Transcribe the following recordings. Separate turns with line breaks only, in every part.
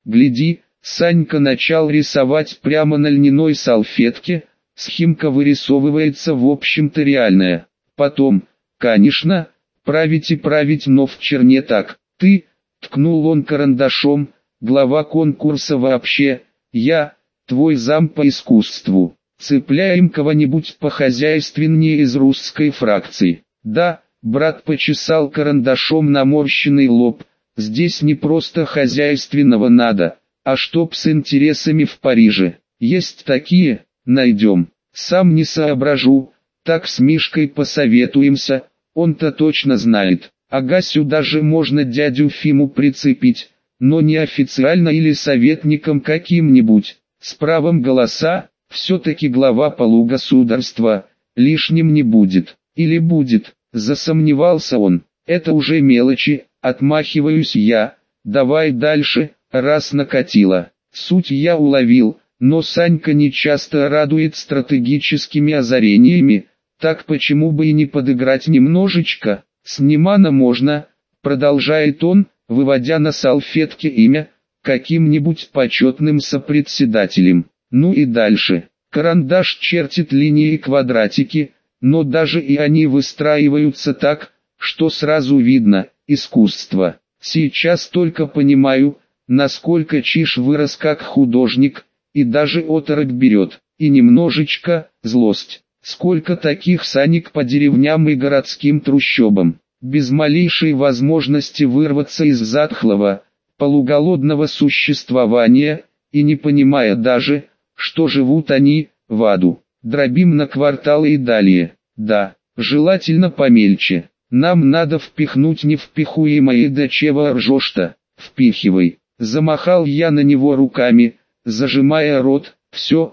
гляди, Санька начал рисовать прямо на льняной салфетке, схемка вырисовывается в общем-то реальная. Потом, конечно, править и править, но в черне так. Ты, ткнул он карандашом, глава конкурса вообще, я, твой зам по искусству. Цепляем кого-нибудь похозяйственнее из русской фракции. Да, брат почесал карандашом наморщенный лоб, здесь не просто хозяйственного надо, а чтоб с интересами в Париже. Есть такие, найдем. Сам не соображу, так с Мишкой посоветуемся, он-то точно знает. Ага, сюда же можно дядю Фиму прицепить, но не официально или советником каким-нибудь, с правом голоса, все-таки глава полугосударства, лишним не будет. Или будет, засомневался он, это уже мелочи, отмахиваюсь я, давай дальше, раз накатило. Суть я уловил, но Санька не часто радует стратегическими озарениями, так почему бы и не подыграть немножечко, с Немана можно, продолжает он, выводя на салфетке имя, каким-нибудь почетным сопредседателем. Ну и дальше, карандаш чертит линии и квадратики, но даже и они выстраиваются так, что сразу видно, искусство. Сейчас только понимаю, насколько Чиж вырос как художник, и даже оторопь берет, и немножечко, злость. Сколько таких Санек по деревням и городским трущобам, без малейшей возможности вырваться из затхлого, полуголодного существования, и не понимая даже, что живут они, в аду. Дробим на кварталы и далее. Да, желательно помельче. Нам надо впихнуть невпихуемое, да чего ржешь-то, впихивай. Замахал я на него руками, зажимая рот. Все,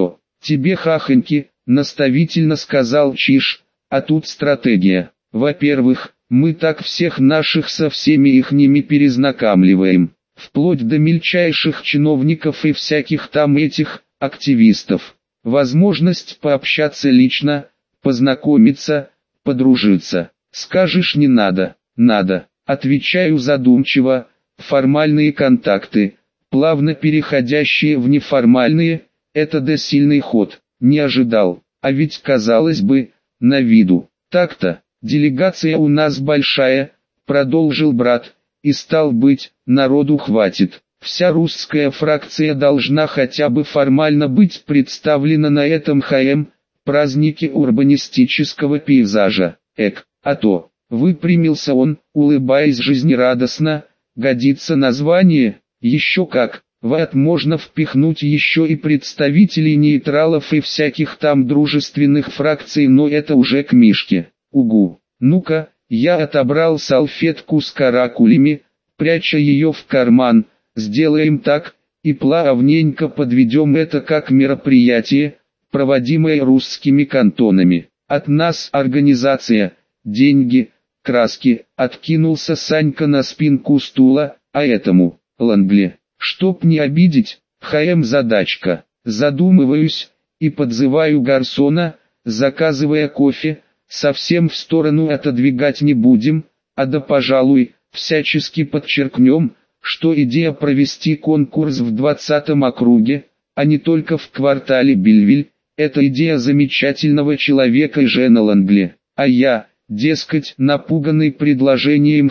тебе хахоньки, наставительно сказал Чиж, а тут стратегия. Во-первых, мы так всех наших со всеми ихними перезнакомливаем, вплоть до мельчайших чиновников и всяких там этих активистов. Возможность пообщаться лично, познакомиться, подружиться. Скажешь не надо, надо, отвечаю задумчиво, формальные контакты, плавно переходящие в неформальные, это да сильный ход, не ожидал, а ведь казалось бы, на виду. Так-то, делегация у нас большая, продолжил брат, и стал быть, народу хватит. Вся русская фракция должна хотя бы формально быть представлена на этом празднике урбанистического пейзажа. А то, выпрямился он, улыбаясь жизнерадостно, годится название, еще как, в это можно впихнуть еще и представителей нейтралов и всяких там дружественных фракций, но это уже к Мишке. Угу, ну-ка, я отобрал салфетку с каракулями, пряча ее в карман. Сделаем так, и плавненько подведем это как мероприятие, проводимое русскими кантонами. От нас организация, деньги, краски, откинулся Санька на спинку стула, а этому, Лангле, чтоб не обидеть, задачка. Задумываюсь, и подзываю гарсона, заказывая кофе, совсем в сторону отодвигать не будем, а да пожалуй, всячески подчеркнем, что идея провести конкурс в 20-м округе, а не только в квартале Бельвиль, это идея замечательного человека Жена Лангле, а я, дескать, напуганный предложением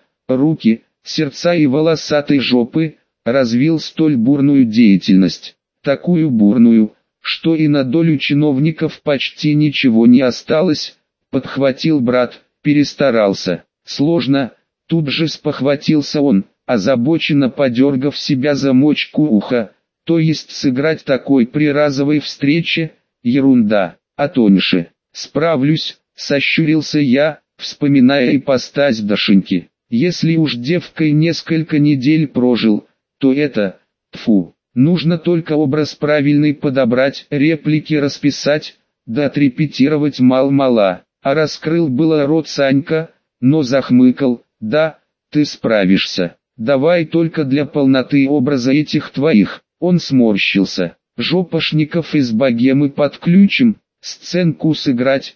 руки, сердца и волосатой жопы, развил столь бурную деятельность, такую бурную, что и на долю чиновников почти ничего не осталось, подхватил брат, перестарался, сложно, тут же спохватился он, озабоченно подергав себя за мочку уха, то есть сыграть такой при разовой встрече, ерунда, а тоньше, справлюсь, сощурился я, вспоминая ипостась Дашеньки, если уж девкой несколько недель прожил, то это, тфу, нужно только образ правильный подобрать, реплики расписать, да отрепетировать мал-мала, а раскрыл было рот Санька, но захмыкал, да, ты справишься. Давай только для полноты образа этих твоих, он сморщился, жопошников из богемы подключим, сценку сыграть,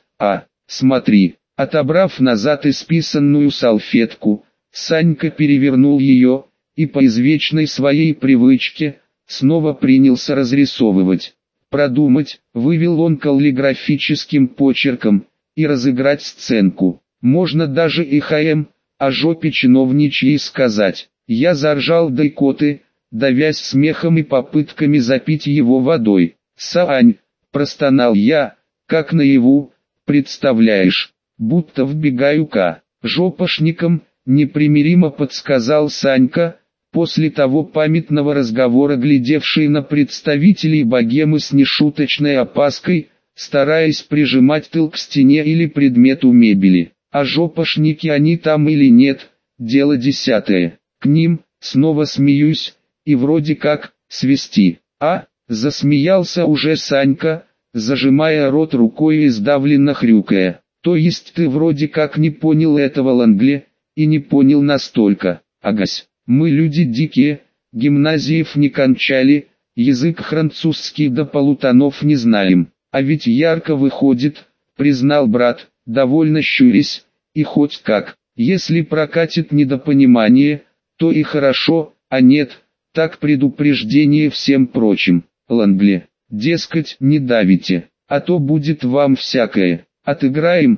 смотри, отобрав назад исписанную салфетку, Санька перевернул ее, и по извечной своей привычке, снова принялся разрисовывать. Продумать, вывел он каллиграфическим почерком, и разыграть сценку. Можно даже и о жопе чиновничьей сказать. Я заржал до икоты, давясь смехом и попытками запить его водой. «Саань», — простонал я, — «как наяву, представляешь, будто вбегаю к жопошникам», — непримиримо подсказал Санька, после того памятного разговора глядевший на представителей богемы с нешуточной опаской, стараясь прижимать тыл к стене или предмету мебели. А жопошники они там или нет, дело десятое. К ним, снова смеюсь, и вроде как, свести. Засмеялся уже Санька, зажимая рот рукой и сдавленно хрюкая. То есть ты вроде как не понял этого Лангле, и не понял настолько. Агась, мы люди дикие, гимназиев не кончали, язык французский до полутонов не знаем. А ведь ярко выходит, признал брат, довольно щурясь, и хоть как, если прокатит недопонимание, то и хорошо, а нет, так предупреждение всем прочим. Лангле, дескать, не давите, а то будет вам всякое. Отыграем,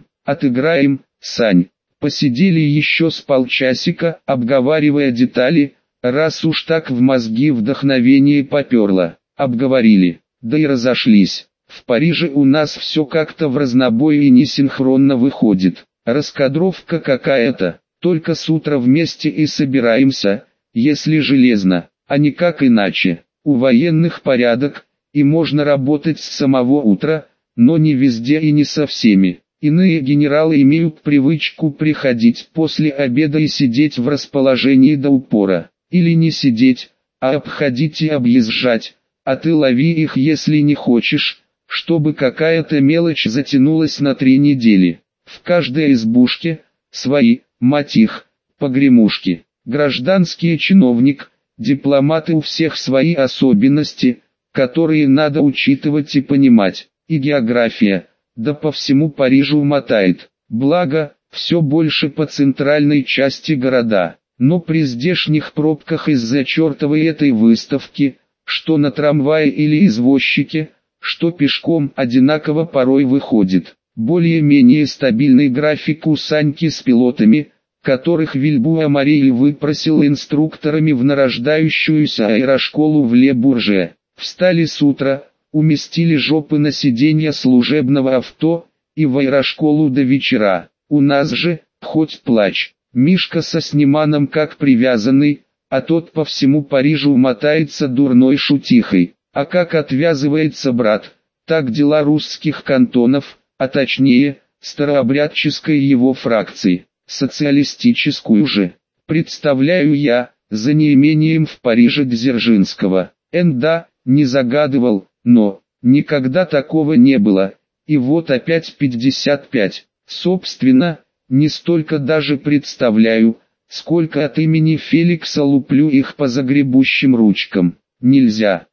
Сань. Посидели еще с полчасика, обговаривая детали, раз уж так в мозги вдохновение поперло. Обговорили, да и разошлись. В Париже у нас все как-то в разнобой и несинхронно выходит. Раскадровка какая-то, только с утра вместе и собираемся, если железно, а никак иначе. У военных порядок, и можно работать с самого утра, но не везде и не со всеми. Иные генералы имеют привычку приходить после обеда и сидеть в расположении до упора. Или не сидеть, а обходить и объезжать, а ты лови их если не хочешь, чтобы какая-то мелочь затянулась на 3 недели. В каждой избушке свои, мать их, погремушки. Гражданский чиновник, дипломаты у всех свои особенности, которые надо учитывать и понимать. И география, да по всему Парижу мотает. Благо, все больше по центральной части города. Но при здешних пробках из-за чертовой этой выставки, что на трамвае или извозчике, что пешком, одинаково порой выходит. Более-менее стабильный график у Саньки с пилотами, которых Вильбуа-Мариль выпросил инструкторами в нарождающуюся аэрошколу в Ле-Бурже. Встали с утра, уместили жопы на сиденья служебного авто, и в аэрошколу до вечера. У нас же, хоть плачь, Мишка со Сниманом как привязанный, а тот по всему Парижу мотается дурной шутихой. А как отвязывается брат, так дела русских кантонов, а точнее, старообрядческой его фракции, социалистическую же. Представляю я, за неимением в Париже Дзержинского. Да, не загадывал, но, никогда такого не было, и вот опять 55. Собственно, не столько даже представляю, сколько от имени Феликса луплю их по загребущим ручкам. Нельзя,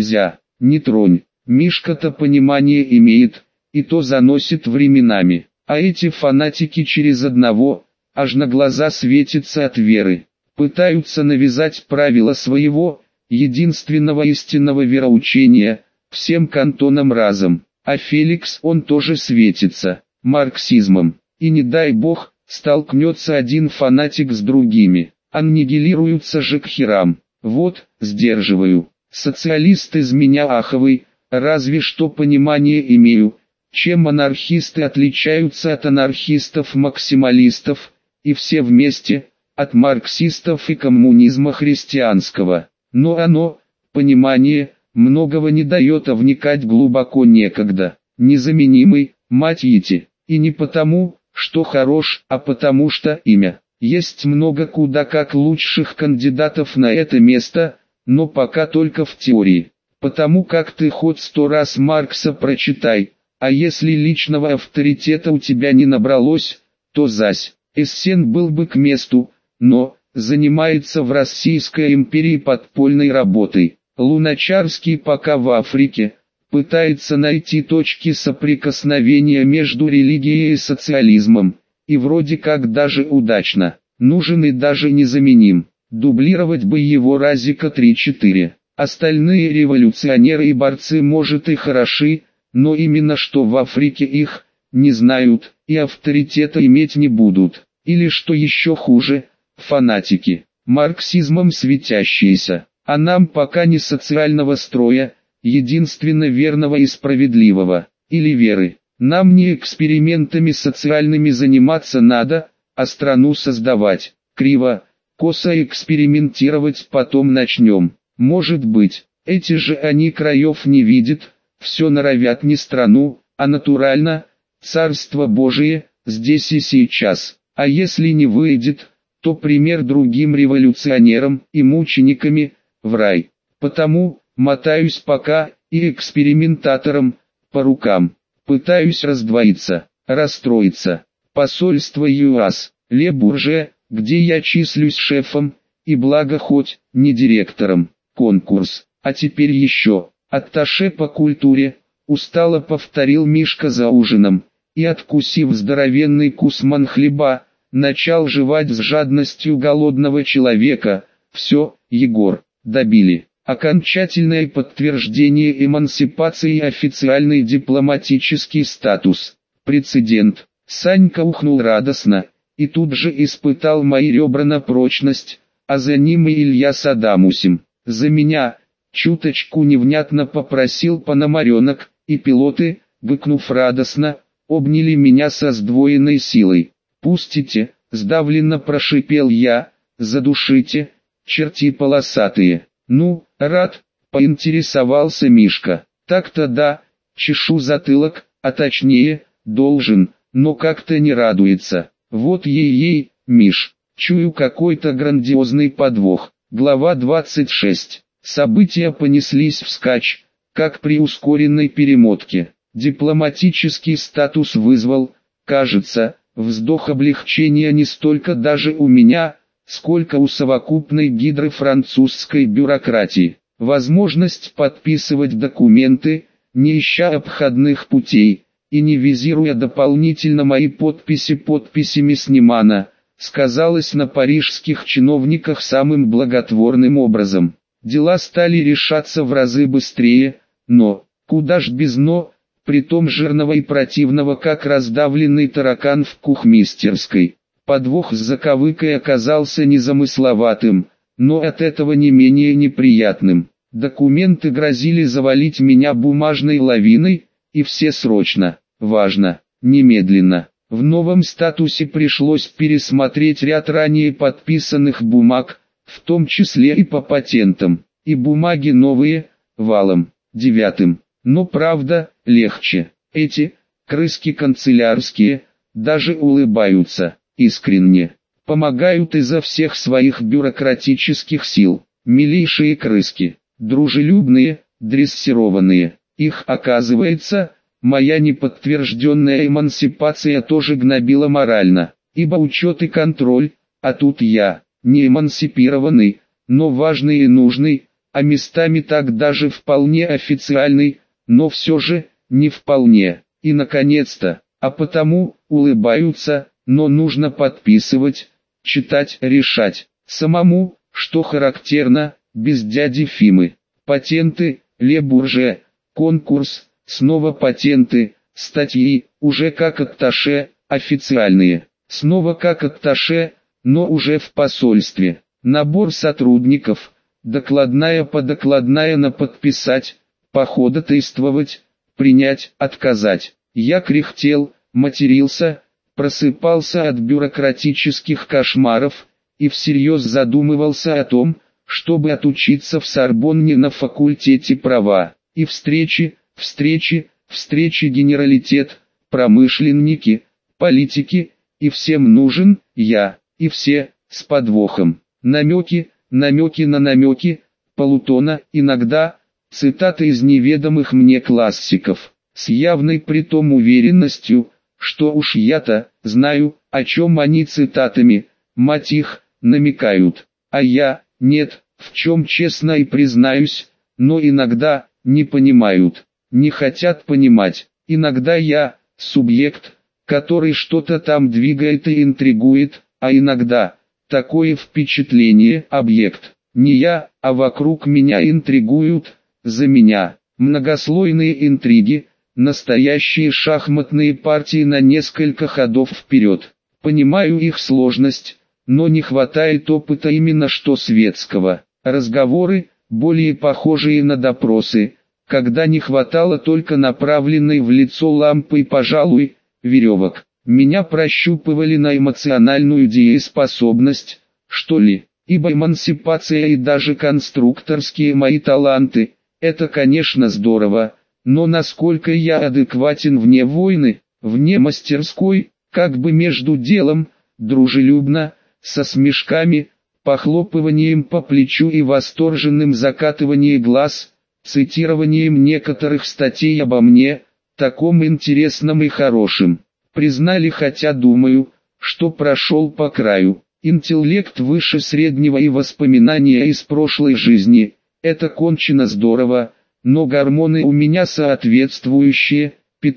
не тронь, Мишка-то понимание имеет, и то заносит временами, а эти фанатики через одного, аж на глаза светятся от веры, пытаются навязать правила своего, единственного истинного вероучения, всем кантонам разом, а Феликс он тоже светится, марксизмом, и не дай бог, столкнется один фанатик с другими, аннигилируются же к херам, вот, сдерживаю, социалист из меня аховый, разве что понимание имею, чем анархисты отличаются от анархистов-максималистов, и все вместе, от марксистов и коммунизма христианского. Но оно, понимание, многого не дает, а вникать глубоко некогда. Незаменимый, мать ети, и не потому, что хорош, а потому что имя. Есть много куда как лучших кандидатов на это место, но пока только в теории. Потому как ты хоть 100 раз Маркса прочитай, а если личного авторитета у тебя не набралось, то зась. Эссен был бы к месту, но занимается в Российской империи подпольной работой. Луначарский пока в Африке, пытается найти точки соприкосновения между религией и социализмом, и вроде как даже удачно, нужен и даже незаменим. дублировать бы его разика 3-4. Остальные революционеры и борцы может и хороши, но именно что в Африке их не знают и авторитета иметь не будут. Или что еще хуже, фанатики, марксизмом светящиеся, а нам пока не социального строя, единственно верного и справедливого, или веры. Нам не экспериментами социальными заниматься надо, а страну создавать. Криво, косо экспериментировать потом начнем. Может быть, эти же они краев не видят, все норовят не страну, а натурально, Царство Божие, здесь и сейчас. А если не выйдет, то пример другим революционерам и мучениками, в рай. Потому, мотаюсь пока, и экспериментатором, по рукам. Пытаюсь раздвоиться, расстроиться. Посольство ЮАС, Ле Бурже, где я числюсь шефом, и благо хоть, не директором. Конкурс, а теперь еще, атташе по культуре, устало повторил Мишка за ужином, и откусив здоровенный кусман хлеба, начал жевать с жадностью голодного человека. Все, Егор, добили. Окончательное подтверждение эмансипации и официальный дипломатический статус. Прецедент. Санька ухнул радостно, и тут же испытал мои ребра на прочность, а за ним и Илья с Адамусем. За меня, чуточку невнятно попросил Пономаренок, и пилоты, быкнув радостно, обняли меня со сдвоенной силой. «Пустите», — сдавленно прошипел я, — «задушите, черти полосатые». «Ну, рад», — поинтересовался Мишка. «Так-то да, чешу затылок, а точнее, должен, но как-то не радуется. Вот ей-ей, Миш, чую какой-то грандиозный подвох». Глава 26. События понеслись вскачь, как при ускоренной перемотке. Дипломатический статус вызвал, кажется, вздох облегчения не столько даже у меня, сколько у совокупной гидры французской бюрократии. Возможность подписывать документы, не ища обходных путей, и не визируя дополнительно мои подписи подписями Снимана, сказалось на парижских чиновниках самым благотворным образом. Дела стали решаться в разы быстрее, но, куда ж без «но», притом жирного и противного, как раздавленный таракан в кухмистерской. Подвох с заковыкой оказался незамысловатым, но от этого не менее неприятным. Документы грозили завалить меня бумажной лавиной, и все срочно, важно, немедленно. В новом статусе пришлось пересмотреть ряд ранее подписанных бумаг, в том числе и по патентам, и бумаги новые, валом, 9. Но правда, легче. Эти, крыски канцелярские, даже улыбаются, искренне. Помогают изо всех своих бюрократических сил. Милейшие крыски, дружелюбные, дрессированные. Их, оказывается, моя неподтвержденная эмансипация тоже гнобила морально, ибо учет и контроль, а тут я, не эмансипированный, но важный и нужный, а местами так даже вполне официальный, но все же, не вполне, и наконец-то, а потому, улыбаются, но нужно подписывать, читать, решать, самому, что характерно, без дяди Фимы. Патенты, Ле Бурже, конкурс, снова патенты, статьи, уже как атташе, официальные, снова как атташе, но уже в посольстве, набор сотрудников, докладная по докладная на подписать, походатайствовать, принять, отказать. Я кряхтел, матерился, просыпался от бюрократических кошмаров, и всерьез задумывался о том, чтобы отучиться в Сорбонне на факультете права, и встречи, генералитет, промышленники, политики, и всем нужен, я, и все, с подвохом. Намеки на намеки, Плутона, иногда, цитаты из неведомых мне классиков, с явной притом уверенностью, что уж я-то, знаю, о чем они цитатами, мать их, намекают, а я, нет, в чем честно и признаюсь, но иногда, не понимают, не хотят понимать, иногда я, субъект, который что-то там двигает и интригует, а иногда, Такое впечатление, объект. Не я, а вокруг меня интригуют, за меня. Многослойные интриги, настоящие шахматные партии на несколько ходов вперед. Понимаю их сложность, но не хватает опыта именно что светского. Разговоры, более похожие на допросы, когда не хватало только направленной в лицо лампы и, пожалуй, веревок. Меня прощупывали на эмоциональную дееспособность, что ли, ибо эмансипация и даже конструкторские мои таланты – это, конечно, здорово, но насколько я адекватен вне войны, вне мастерской, как бы между делом, дружелюбно, со смешками, похлопыванием по плечу и восторженным закатыванием глаз, цитированием некоторых статей обо мне, таком интересном и хорошем. Признали, хотя думаю, что прошел по краю. Интеллект выше среднего и воспоминания из прошлой жизни – это кончено здорово, но гормоны у меня соответствующие,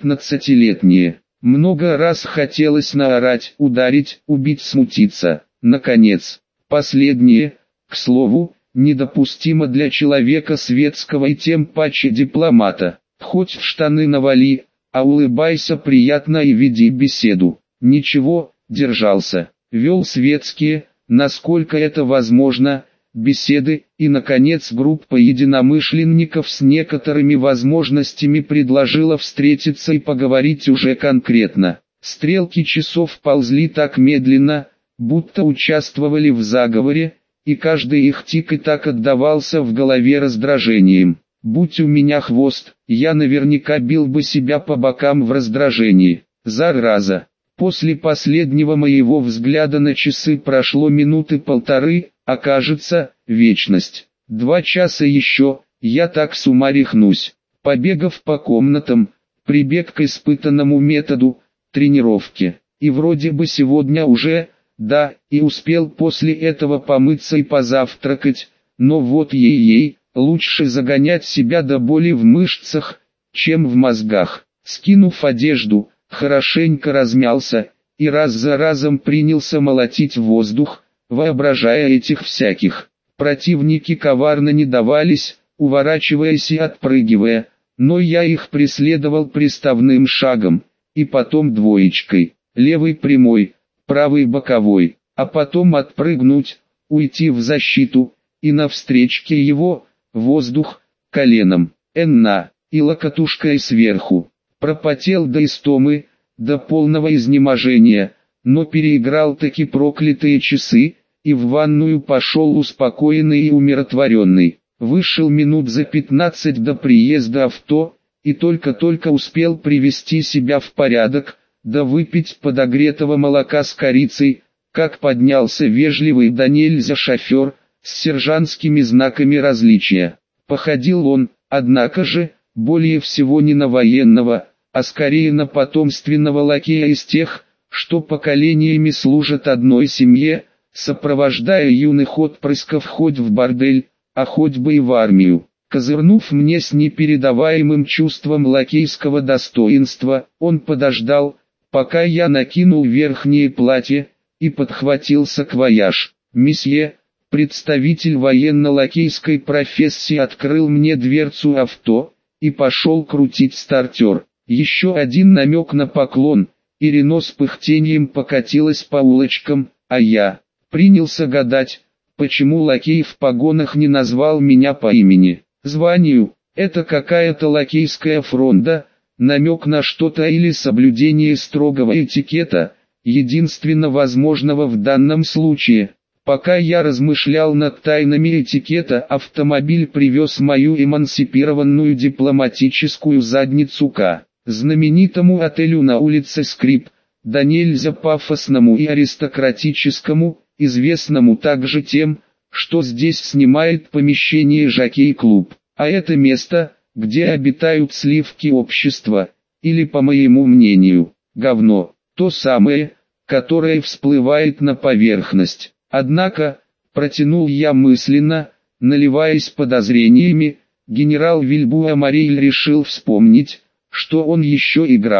15-летние. Много раз хотелось наорать, ударить, убить, смутиться. Наконец, последнее, к слову, недопустимо для человека светского и тем паче дипломата. Хоть в штаны навали, а улыбайся приятно и веди беседу. Ничего, держался, вел светские, насколько это возможно, беседы, и наконец группа единомышленников с некоторыми возможностями предложила встретиться и поговорить уже конкретно. Стрелки часов ползли так медленно, будто участвовали в заговоре, и каждый их тик и так отдавался в голове раздражением. Будь у меня хвост, я наверняка бил бы себя по бокам в раздражении. Зараза. После последнего моего взгляда на часы прошло минуты полторы, а кажется, вечность. 2 часа еще, я так с ума рехнусь. Побегав по комнатам, прибег к испытанному методу, тренировки. И вроде бы сегодня уже, да, и успел после этого помыться и позавтракать, но вот ей-ей, лучше загонять себя до боли в мышцах, чем в мозгах. Скинув одежду, хорошенько размялся, и раз за разом принялся молотить воздух, воображая этих всяких. Противники коварно не давались, уворачиваясь и отпрыгивая, но я их преследовал приставным шагом, и потом двоечкой, левый прямой, правый боковой, а потом отпрыгнуть, уйти в защиту, и навстречке его, воздух, коленом, энна, и локотушкой сверху. Пропотел до истомы, до полного изнеможения, но переиграл таки проклятые часы, и в ванную пошел успокоенный и умиротворенный. Вышел минут за 15 до приезда авто, и только-только успел привести себя в порядок, да выпить подогретого молока с корицей, как поднялся вежливый да нельзя шофер, с сержантскими знаками различия. Походил он, однако же, более всего не на военного, а скорее на потомственного лакея из тех, что поколениями служат одной семье, сопровождая юных отпрысков хоть в бордель, а хоть бы и в армию. Козырнув мне с непередаваемым чувством лакейского достоинства, он подождал, пока я накинул верхнее платье, и подхватил саквояж. Месье, представитель военно-лакейской профессии, открыл мне дверцу авто, и пошел крутить стартер. Еще один намек на поклон, и Рено с пыхтением покатилась по улочкам, а я принялся гадать, почему лакей в погонах не назвал меня по имени. Званию, это какая-то лакейская фронта, намек на что-то или соблюдение строгого этикета, единственно возможного в данном случае. Пока я размышлял над тайнами этикета, автомобиль привез мою эмансипированную дипломатическую задницу к знаменитому отелю на улице Скрип, да нельзя пафосному и аристократическому, известному также тем, что здесь снимает помещение жокей-клуб, а это место, где обитают сливки общества, или, по моему мнению, говно, то самое, которое всплывает на поверхность. Однако, протянул я мысленно, наливаясь подозрениями, генерал Вильбуа Мориль решил вспомнить, что он еще и граф.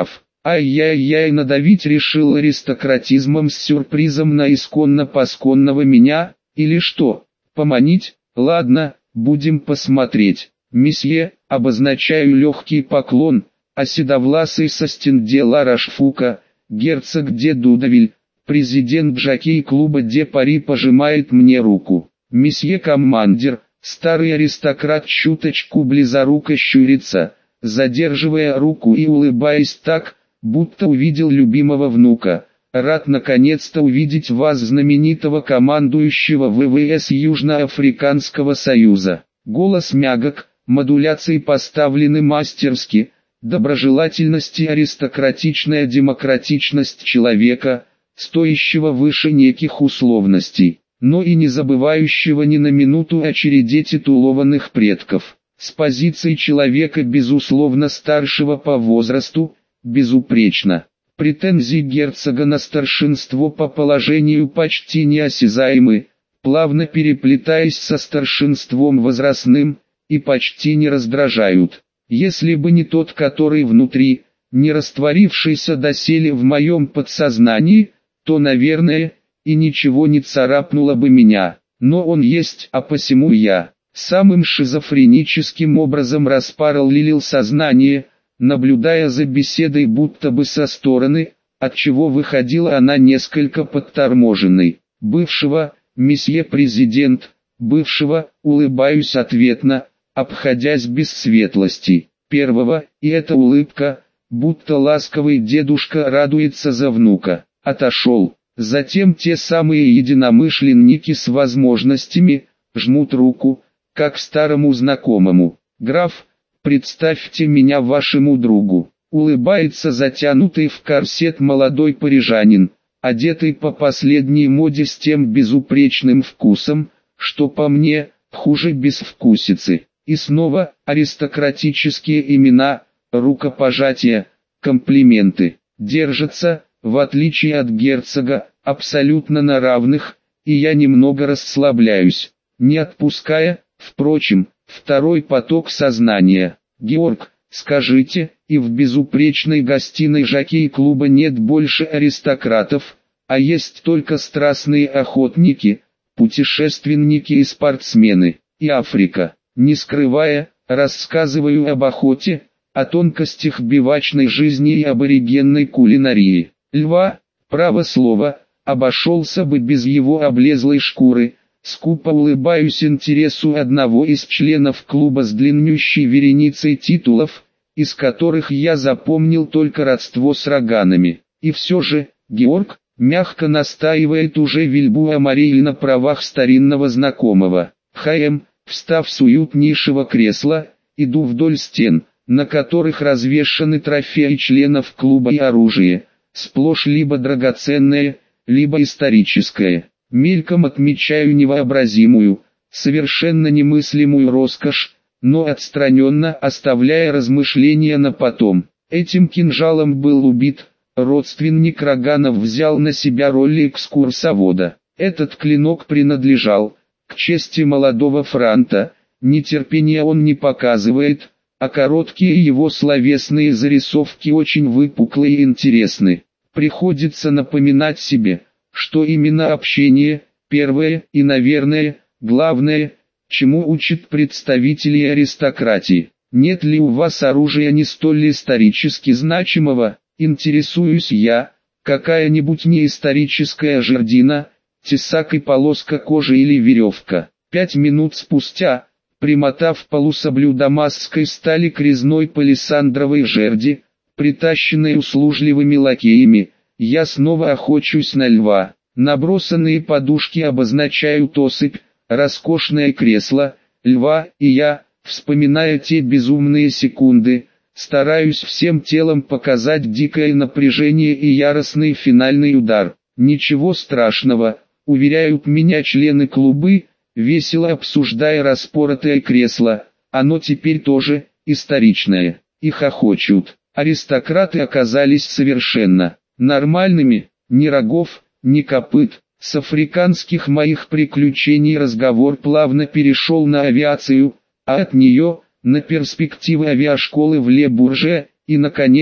Ай-яй-яй, надавить решил аристократизмом с сюрпризом на исконно-посконного меня, или что? Поманить? Ладно, будем посмотреть. Месье, обозначаю легкий поклон, а седовласый со стенде Ла Рашфука, герцог де Дудавиль, президент жокей-клуба де Пари пожимает мне руку. Месье командир, старый аристократ чуточку близоруко щурится, задерживая руку и улыбаясь так, будто увидел любимого внука. Рад наконец-то увидеть вас, знаменитого командующего ВВС Южноафриканского Союза. Голос мягок, модуляции поставлены мастерски, доброжелательность и аристократичная демократичность человека, стоящего выше неких условностей, но и не забывающего ни на минуту о череде титулованных предков. С позиции человека безусловно старшего по возрасту, безупречно. Претензии герцога на старшинство по положению почти неосязаемы, плавно переплетаясь со старшинством возрастным, и почти не раздражают. Если бы не тот, который внутри, не растворившийся доселе в моем подсознании, то, наверное, и ничего не царапнуло бы меня. Но он есть, а посему я самым шизофреническим образом распараллелил сознание, наблюдая за беседой будто бы со стороны, отчего выходила она несколько подторможенной. Бывшего, месье президент, бывшего, улыбаюсь ответно, обходясь без светлостей. Первого, и эта улыбка, будто ласковый дедушка радуется за внука, отошел. Затем те самые единомышленники с возможностями, жмут руку, как старому знакомому. Граф, представьте меня вашему другу. Улыбается затянутый в корсет молодой парижанин, одетый по последней моде с тем безупречным вкусом, что по мне, хуже безвкусицы. И снова аристократические имена, рукопожатия, комплименты. Держатся, в отличие от герцога, абсолютно на равных, и я немного расслабляюсь, не отпуская, впрочем, второй поток сознания. Георг, скажите, и в безупречной гостиной жокей-клуба нет больше аристократов, а есть только страстные охотники, путешественники и спортсмены, и Африка. Не скрывая, рассказываю об охоте, о тонкостях бивачной жизни и аборигенной кулинарии. Льва, право слово, обошелся бы без его облезлой шкуры. Скупо улыбаюсь интересу одного из членов клуба с длиннющей вереницей титулов, из которых я запомнил только родство с роганами. И все же, Георг, мягко настаивает уже Вильбуа Мариль на правах старинного знакомого. ХМ, встав с уютнейшего кресла, иду вдоль стен, на которых развешаны трофеи членов клуба и оружие, сплошь либо драгоценное, либо историческое. Мельком отмечаю невообразимую, совершенно немыслимую роскошь, но отстраненно оставляя размышления на потом. Этим кинжалом был убит, родственник Роганов взял на себя роль экскурсовода. Этот клинок принадлежал, к чести молодого франта, нетерпения он не показывает, а короткие его словесные зарисовки очень выпуклые и интересны. Приходится напоминать себе, что именно общение, первое и, наверное, главное, чему учат представители аристократии. Нет ли у вас оружия не столь исторически значимого, интересуюсь я, какая-нибудь неисторическая жердина, тесак и полоска кожи или веревка. 5 минут спустя, примотав полусаблю дамасской стали к резной палисандровой жерди, притащенной услужливыми лакеями, я снова охочусь на льва. Набросанные подушки обозначают осыпь, роскошное кресло, льва, и я, вспоминая те безумные секунды, стараюсь всем телом показать дикое напряжение и яростный финальный удар. Ничего страшного, уверяют меня члены клуба, весело обсуждая распоротое кресло, оно теперь тоже историчное. И хохочут. Аристократы оказались совершенно нормальными, ни рогов, ни копыт. С африканских моих приключений разговор плавно перешел на авиацию, а от нее, на перспективы авиашколы в Ле-Бурже, и, наконец,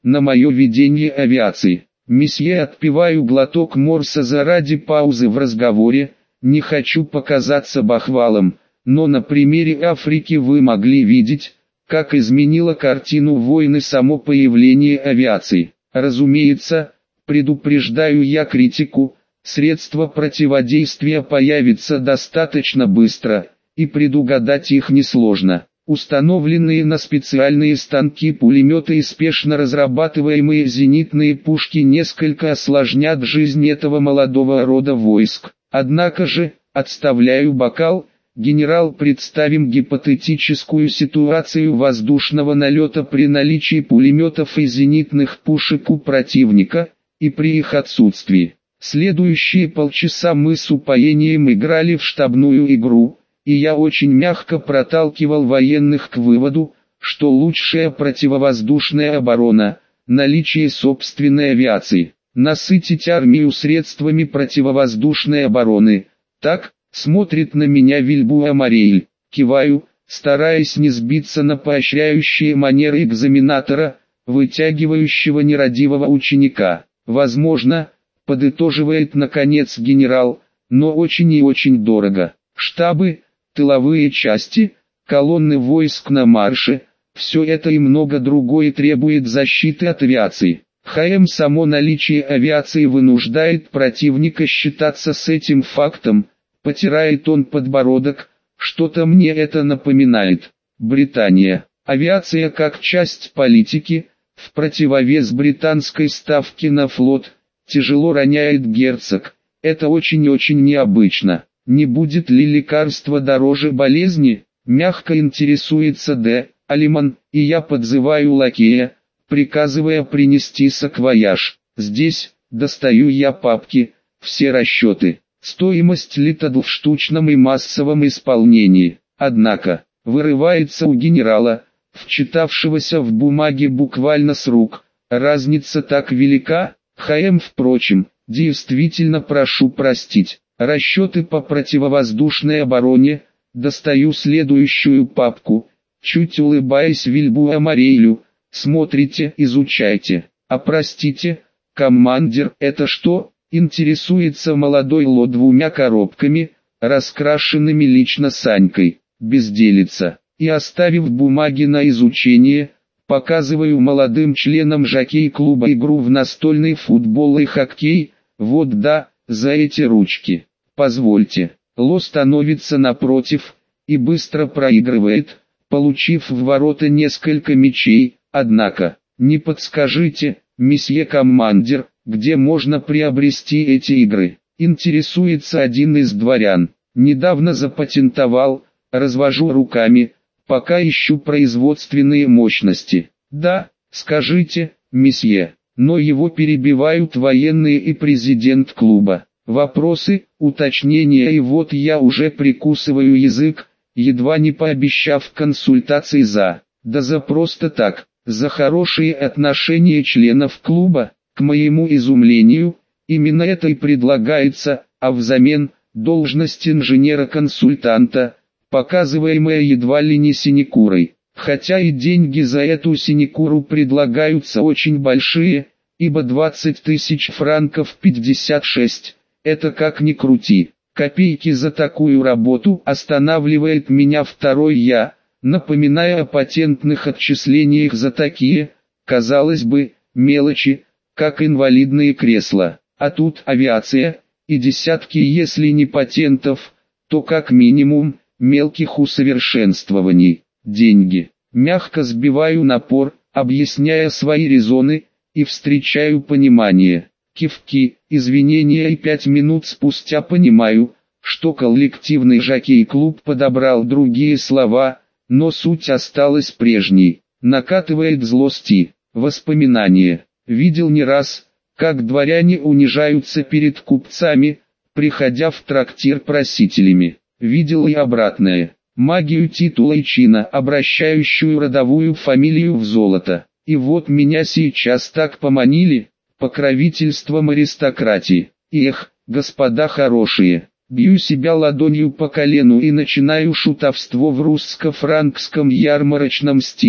на мое ведение авиации. Месье, отпиваю глоток морса заради паузы в разговоре, не хочу показаться бахвалом, но на примере Африки вы могли видеть, как изменило картину войны само появление авиации. Разумеется, предупреждаю я критику, средства противодействия появятся достаточно быстро, и предугадать их несложно. Установленные на специальные станки пулеметы и спешно разрабатываемые зенитные пушки несколько осложнят жизнь этого молодого рода войск. Однако же, отставляю бокал, генерал, представим гипотетическую ситуацию воздушного налета при наличии пулеметов и зенитных пушек у противника, и при их отсутствии. Следующие полчаса мы с упоением играли в штабную игру, и я очень мягко проталкивал военных к выводу, что лучшая противовоздушная оборона – наличие собственной авиации. Насытить армию средствами противовоздушной обороны. Так смотрит на меня Вильбуа Морель. Киваю, стараясь не сбиться на поощряющие манеры экзаменатора, вытягивающего нерадивого ученика. Возможно, подытоживает наконец генерал, но очень и очень дорого. Штабы, тыловые части, колонны войск на марше – все это и много другое требует защиты от авиации. Само наличие авиации вынуждает противника считаться с этим фактом, потирает он подбородок, что-то мне это напоминает. Британия. Авиация как часть политики, в противовес британской ставке на флот, тяжело роняет герцог. Это очень-очень необычно. Не будет ли лекарства дороже болезни? Мягко интересуется Д. Алиман, и я подзываю лакея, приказывая принести саквояж. Здесь, достаю я папки, все расчеты. Стоимость литодл в штучном и массовом исполнении. Однако, вырывается у генерала, вчитавшегося в бумаги буквально с рук. Разница так велика, впрочем, действительно прошу простить. Расчеты по противовоздушной обороне, достаю следующую папку, чуть улыбаясь Вильбуа Морелю. Смотрите, изучайте. А простите, командир, это что? Интересуется молодой ло двумя коробками, раскрашенными лично Санькой. Безделица. И оставив бумаги на изучение, показываю молодым членам жокей-клуба игру в настольный футбол и хоккей. Вот да, за эти ручки. Позвольте. Ло становится напротив, и быстро проигрывает, получив в ворота несколько мячей. Однако, не подскажите, месье командир, где можно приобрести эти игры? Интересуется один из дворян. Недавно запатентовал, развожу руками, пока ищу производственные мощности. Да, скажите, месье, но его перебивают военные и президент клуба. Вопросы, уточнения, и вот я уже прикусываю язык, едва не пообещав консультации да за просто так. За хорошие отношения членов клуба, к моему изумлению, именно это и предлагается, а взамен, должность инженера-консультанта, показываемая едва ли не синекурой. Хотя и деньги за эту синекуру предлагаются очень большие, ибо 20 тысяч франков 56, это как ни крути. Копейки за такую работу останавливает меня второй я. Напоминая о патентных отчислениях за такие, казалось бы, мелочи, как инвалидные кресла. А тут авиация, и десятки, если не патентов, то как минимум, мелких усовершенствований. Деньги. Мягко сбиваю напор, объясняя свои резоны, и встречаю понимание. Кивки, извинения, и 5 минут спустя понимаю, что коллективный жокей-клуб подобрал другие слова, но суть осталась прежней. Накатывает злости, воспоминания. Видел не раз, как дворяне унижаются перед купцами, приходя в трактир просителями. Видел и обратное. Магию титула и чина, обращающую родовую фамилию в золото. И вот меня сейчас так поманили, покровительством аристократии. Эх, господа хорошие. Бью себя ладонью по колену и начинаю шутовство в русско-франкском ярмарочном стиле.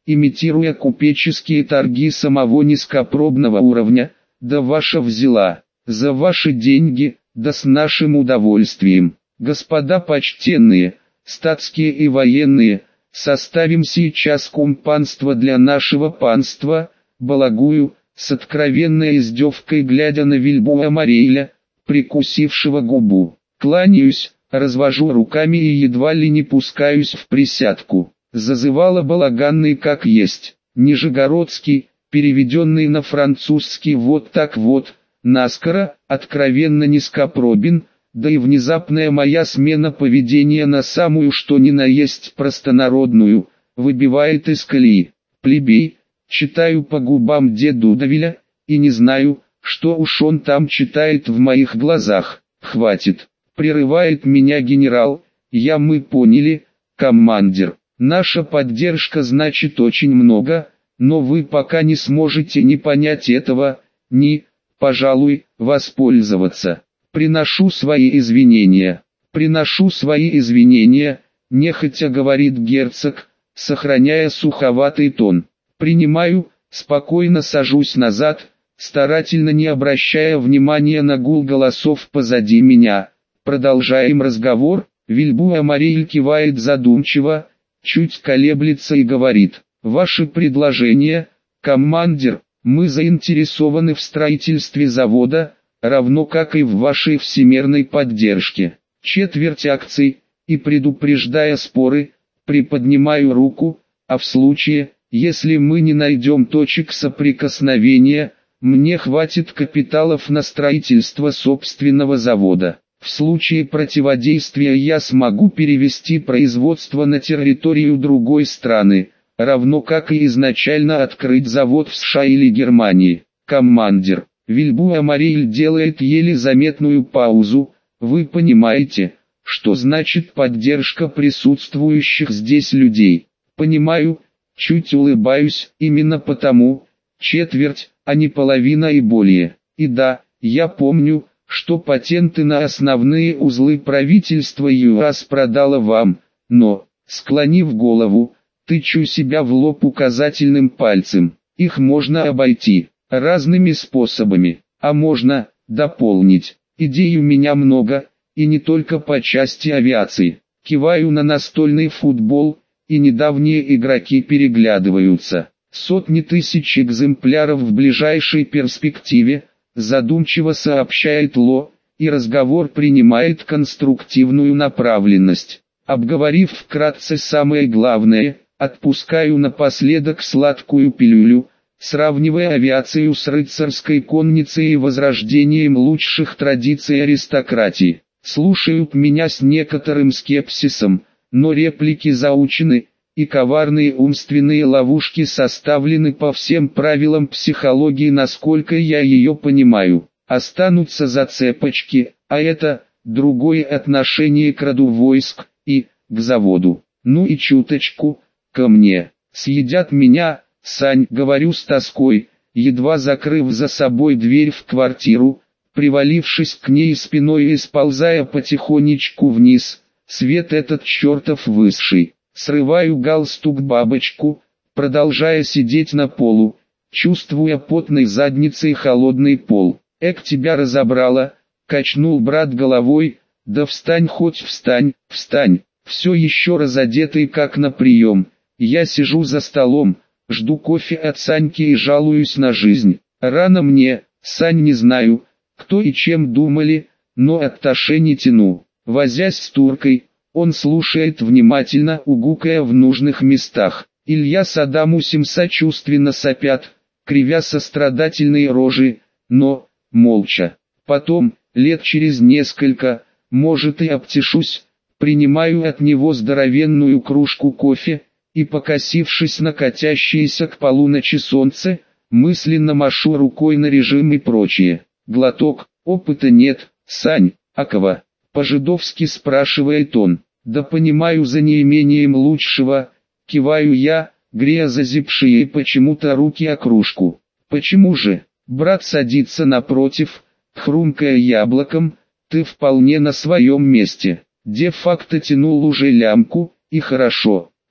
имитируя купеческие торги самого низкопробного уровня, да ваша взяла, за ваши деньги, да с нашим удовольствием. Господа почтенные, статские и военные, составим сейчас компанство для нашего панства, балагую, с откровенной издевкой глядя на Вильбуа Морейля, прикусившего губу. Кланяюсь, развожу руками и едва ли не пускаюсь в присядку. Зазывало балаганный как есть, нижегородский, переведенный на французский вот так вот, наскоро, откровенно низкопробен, да и внезапная моя смена поведения на самую что ни на есть простонародную, выбивает из колеи. Плебей, читаю по губам Дедудовиля, и не знаю, что уж он там читает в моих глазах. Хватит, прерывает меня генерал, мы поняли, командир. Наша поддержка значит очень много, но вы пока не сможете ни понять этого, ни, пожалуй, воспользоваться. Приношу свои извинения. Приношу свои извинения, нехотя говорит герцог, сохраняя суховатый тон. Принимаю, спокойно сажусь назад, старательно не обращая внимания на гул голосов позади меня. Продолжаем разговор. Вильбуа Морейль кивает задумчиво, чуть колеблется и говорит: «Ваши предложения, командир, мы заинтересованы в строительстве завода, равно как и в вашей всемерной поддержке. Четверть акций, и предупреждая споры, приподнимаю руку, а в случае, если мы не найдем точек соприкосновения, мне хватит капиталов на строительство собственного завода. В случае противодействия я смогу перевести производство на территорию другой страны, равно как и изначально открыть завод в США или Германии. Командир». Вильбуа Морейль делает еле заметную паузу. «Вы понимаете, что значит поддержка присутствующих здесь людей?» «Понимаю», чуть улыбаюсь, именно потому, четверть, а не половина и более. И да, я помню, что патенты на основные узлы правительства ЮАС продало вам, но, склонив голову, тычу себя в лоб указательным пальцем. Их можно обойти разными способами, а можно дополнить. Идей у меня много, и не только по части авиации. Киваю на настольный футбол, и недавние игроки переглядываются. Сотни тысяч экземпляров в ближайшей перспективе, задумчиво сообщает Ло, и разговор принимает конструктивную направленность. Обговорив вкратце самое главное, отпускаю напоследок сладкую пилюлю, сравнивая авиацию с рыцарской конницей и возрождением лучших традиций аристократии. Слушают меня с некоторым скепсисом, но реплики заучены, и коварные умственные ловушки составлены по всем правилам психологии, насколько я ее понимаю. Останутся зацепочки, а это другое отношение к роду войск и к заводу. Ну и чуточку ко мне. Съедят меня, Сань, говорю с тоской, едва закрыв за собой дверь в квартиру, привалившись к ней спиной и сползая потихонечку вниз. Свет этот чертов высший. Срываю галстук-бабочку, продолжая сидеть на полу, чувствуя потной задницей холодный пол. Тебя разобрало, качнул брат головой, да встань хоть встань, встань. Все еще разодетый как на прием. Я сижу за столом, жду кофе от Саньки и жалуюсь на жизнь. Рано мне, Сань, не знаю, кто и чем думали, но от Таше не тяну. Возясь с туркой, он слушает внимательно, угукая в нужных местах. Илья с Адамусем сочувственно сопят, кривя сострадательные рожи, но, молча. Потом, лет через несколько, может и обтешусь, принимаю от него здоровенную кружку кофе, и, покосившись на катящееся к полуночи солнце, мысленно машу рукой на режим и прочее. Глоток, опыта нет, Сань, а кого? По-жидовски спрашивает он. Да понимаю, за неимением лучшего, киваю я, грея зазябшие почему-то руки о кружку. Почему же? Брат садится напротив, хрумкая яблоком, ты вполне на своем месте. Де-факто тянул уже лямку, и хорошо.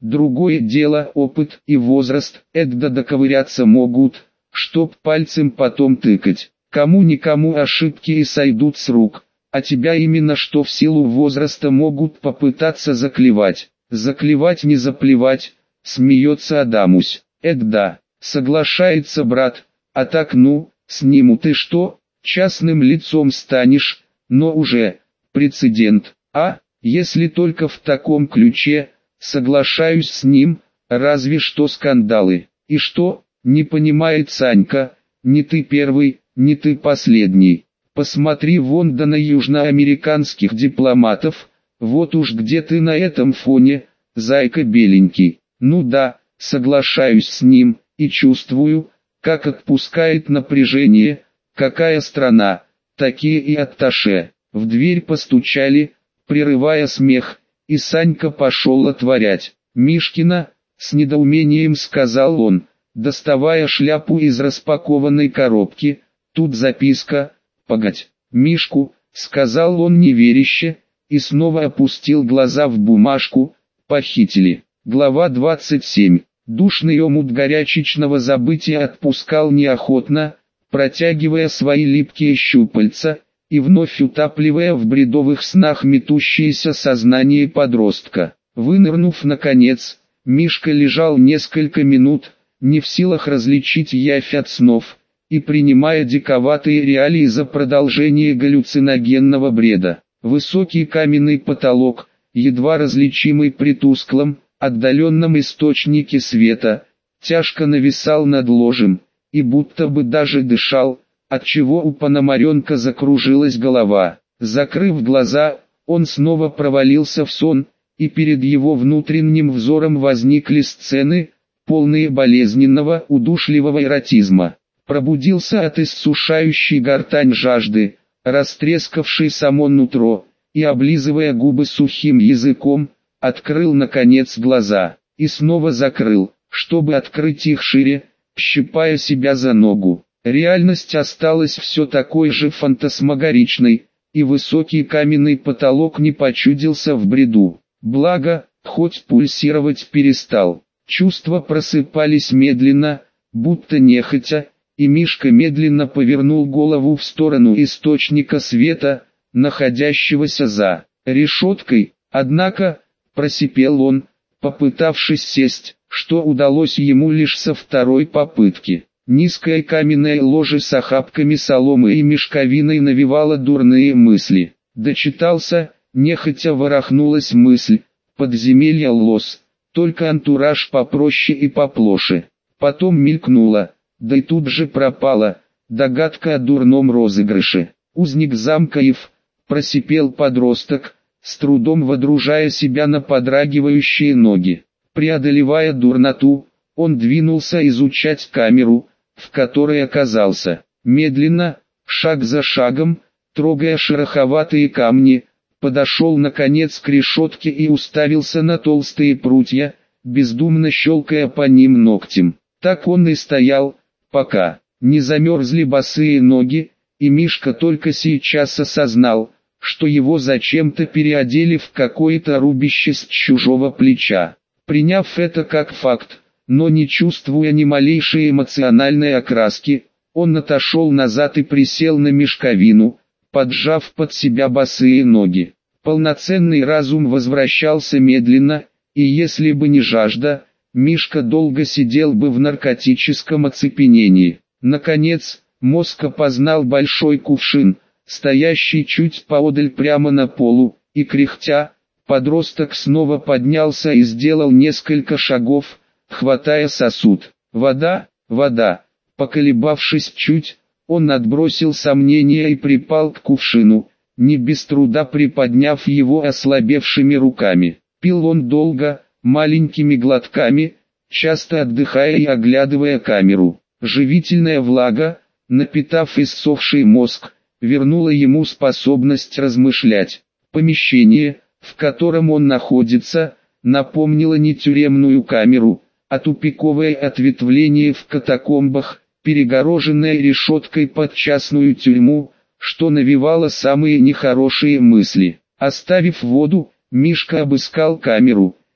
Другое дело опыт и возраст, эдда доковыряться могут, чтоб пальцем потом тыкать. Кому-никому ошибки и сойдут с рук, а тебя именно что в силу возраста могут попытаться заклевать. Заклевать не заплевать, смеется Адамусь. Да, соглашается брат, а так ну, снимут и что, частным лицом станешь, но уже, прецедент, если только в таком ключе, соглашаюсь с ним, разве что скандалы. И что, не понимает Санька, не ты первый, не ты последний. Посмотри вон да на южноамериканских дипломатов, вот уж где ты на этом фоне, зайка беленький. Ну да, соглашаюсь с ним, и чувствую, как отпускает напряжение, какая страна, такие и атташе. В дверь постучали, прерывая смех, и Санька пошел отворять. «Мишкина», с недоумением сказал он, доставая шляпу из распакованной коробки, «тут записка, погодь». «Мишку», сказал он неверяще, и снова опустил глаза в бумажку, «похитили». Глава 27. Душный омут горячечного забытия отпускал неохотно, протягивая свои липкие щупальца, и вновь утапливая в бредовых снах метущееся сознание подростка. Вынырнув наконец, Мишка лежал несколько минут, не в силах различить явь от снов, и принимая диковатые реалии за продолжение галлюциногенного бреда. Высокий каменный потолок, едва различимый при тусклом, отдаленном источнике света, тяжко нависал над ложем, и будто бы даже дышал, отчего у Пономаренка закружилась голова. Закрыв глаза, он снова провалился в сон, и перед его внутренним взором возникли сцены, полные болезненного, удушливого эротизма. Пробудился от иссушающей гортань жажды, растрескавшей само нутро, и облизывая губы сухим языком, открыл наконец глаза, и снова закрыл, чтобы открыть их шире, щипая себя за ногу. Реальность осталась все такой же фантасмагоричной, и высокий каменный потолок не почудился в бреду. Благо, хоть пульсировать перестал. Чувства просыпались медленно, будто нехотя, и Мишка медленно повернул голову в сторону источника света, находящегося за решеткой, однако, просипел он, попытавшись сесть, что удалось ему лишь со второй попытки. Низкое каменное ложе с охапками соломы и мешковиной навевало дурные мысли. Дочитался, нехотя ворохнулась мысль, подземелье лос, только антураж попроще и поплоше. Потом мелькнула, да и тут же пропала, догадка о дурном розыгрыше. Узник замкаев, просипел подросток, с трудом водружая себя на подрагивающие ноги. Преодолевая дурноту, он двинулся изучать камеру, в которой оказался. Медленно, шаг за шагом, трогая шероховатые камни, подошел наконец к решетке и уставился на толстые прутья, бездумно щелкая по ним ногтем. Так он и стоял, пока не замерзли босые ноги, и Мишка только сейчас осознал, что его зачем-то переодели в какое-то рубище с чужого плеча. Приняв это как факт, но не чувствуя ни малейшей эмоциональной окраски, он отошел назад и присел на мешковину, поджав под себя босые ноги. Полноценный разум возвращался медленно, и если бы не жажда, Мишка долго сидел бы в наркотическом оцепенении. Наконец, мозг опознал большой кувшин, стоящий чуть поодаль прямо на полу, и кряхтя, подросток снова поднялся и сделал несколько шагов, хватая сосуд. Вода, вода. Поколебавшись чуть, он отбросил сомнения и припал к кувшину, не без труда приподняв его ослабевшими руками. Пил он долго, маленькими глотками, часто отдыхая и оглядывая камеру. Живительная влага, напитав иссохший мозг, вернула ему способность размышлять. Помещение, в котором он находится, напомнило не тюремную камеру, а тупиковое ответвление в катакомбах, перегороженное решеткой под частную тюрьму, что навевало самые нехорошие мысли. Оставив воду, Мишка обыскал камеру,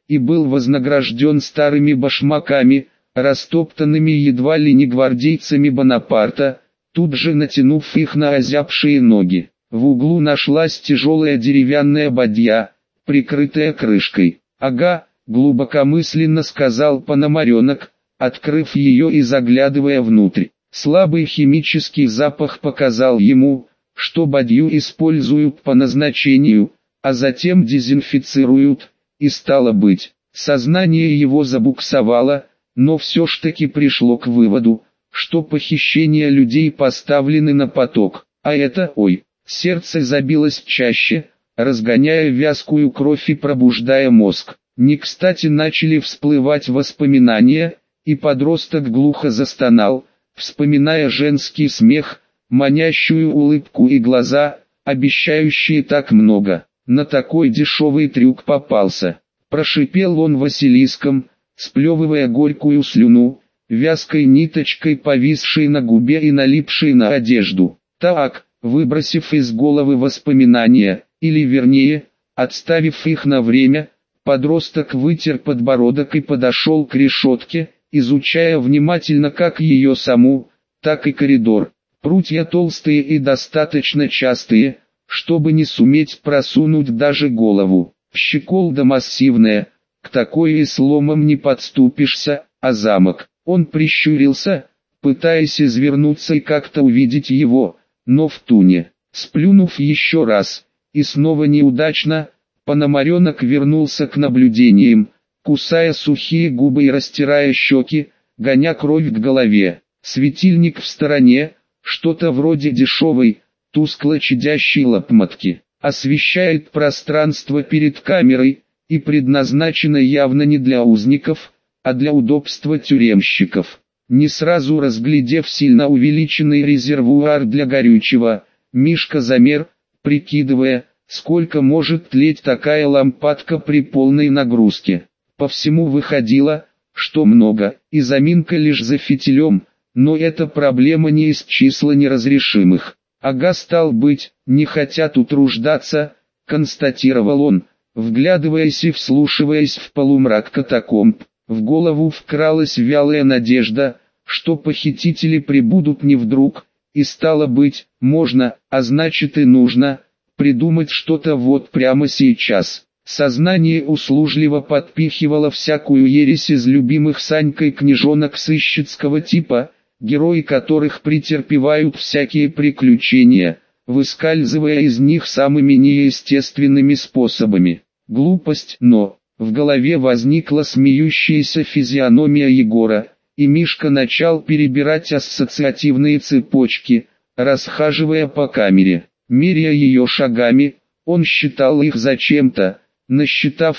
и был вознагражден старыми башмаками, растоптанными едва ли не гвардейцами Бонапарта, тут же натянув их на озябшие ноги. В углу нашлась тяжелая деревянная бадья, прикрытая крышкой. «Ага», — глубокомысленно сказал Пономаренок, открыв ее и заглядывая внутрь. Слабый химический запах показал ему, что бадью используют по назначению, а затем дезинфицируют, и стало быть, сознание его забуксовало, но все ж таки пришло к выводу, что похищения людей поставлены на поток, а это, сердце забилось чаще, разгоняя вязкую кровь и пробуждая мозг. Не кстати начали всплывать воспоминания, и подросток глухо застонал, вспоминая женский смех, манящую улыбку и глаза, обещающие так много. На такой дешевый трюк попался. Прошипел он Василиском, сплевывая горькую слюну, вязкой ниточкой повисшей на губе и налипшей на одежду. Так, выбросив из головы воспоминания, или вернее, отставив их на время, подросток вытер подбородок и подошел к решетке, изучая внимательно как ее саму, так и коридор. Прутья толстые и достаточно частые, чтобы не суметь просунуть даже голову. Щеколда массивная, к такой и сломом не подступишься, а замок. Он прищурился, пытаясь извернуться и как-то увидеть его, но в туне. Сплюнув еще раз, и снова неудачно, Пономаренок вернулся к наблюдениям, кусая сухие губы и растирая щеки, гоня кровь к голове. Светильник в стороне, что-то вроде дешевой, тускло чадящей лопматки, освещает пространство перед камерой, и предназначено явно не для узников, а для удобства тюремщиков. Не сразу разглядев сильно увеличенный резервуар для горючего, Мишка замер, прикидывая, сколько может тлеть такая лампадка при полной нагрузке. По всему выходило, что много, и заминка лишь за фитилем, но эта проблема не из числа неразрешимых. «Ага, стал быть, не хотят утруждаться», — констатировал он, вглядываясь и вслушиваясь в полумрак катакомб. В голову вкралась вялая надежда, что похитители прибудут не вдруг, и стало быть, можно, а значит и нужно, придумать что-то вот прямо сейчас. Сознание услужливо подпихивало всякую ересь из любимых Санькой книжонок сыщицкого типа, герои которых претерпевают всякие приключения, выскальзывая из них самыми неестественными способами. Глупость, но в голове возникла смеющаяся физиономия Егора, и Мишка начал перебирать ассоциативные цепочки, расхаживая по камере. Меряя ее шагами, он считал их зачем-то, насчитав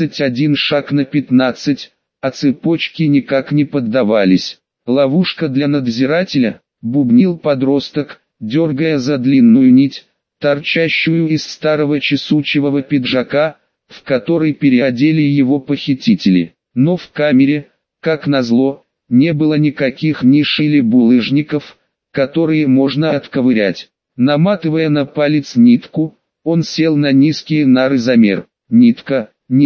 31 шаг на 15, а цепочки никак не поддавались. «Ловушка для надзирателя», — бубнил подросток, дергая за длинную нить, торчащую из старого чесучевого пиджака, в который переодели его похитители. Но в камере, как назло, не было никаких ниш или булыжников, которые можно отковырять. Наматывая на палец нитку, он сел на низкие нары замер. Нитка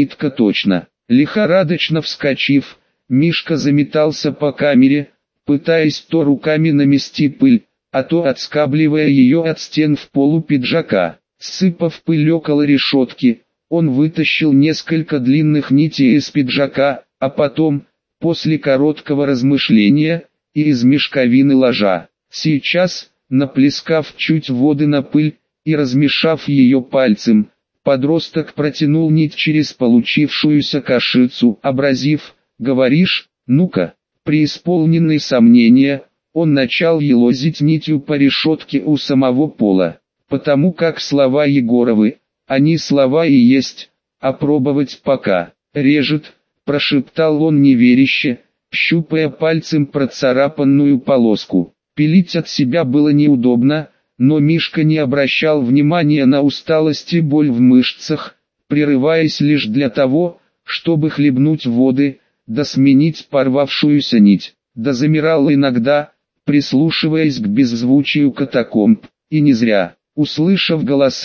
точно. Лихорадочно вскочив, Мишка заметался по камере, пытаясь то руками намести пыль, а то отскабливая ее от стен в полу пиджака. Сыпав пыль около решетки, он вытащил несколько длинных нитей из пиджака, а потом, после короткого размышления, и из мешковины ложа. Сейчас, наплескав чуть воды на пыль, и размешав ее пальцем, подросток протянул нить через получившуюся кашицу, образив, «Говоришь, ну-ка». Преисполненный сомнения, он начал елозить нитью по решетке у самого пола, потому как слова Егоровы, они слова и есть, а пробовать пока, режет, прошептал он неверяще, щупая пальцем процарапанную полоску. Пилить от себя было неудобно, но Мишка не обращал внимания на усталость и боль в мышцах, прерываясь лишь для того, чтобы хлебнуть воды, да сменить порвавшуюся нить, да замирал иногда, прислушиваясь к беззвучию катакомб, и не зря. Услышав голоса,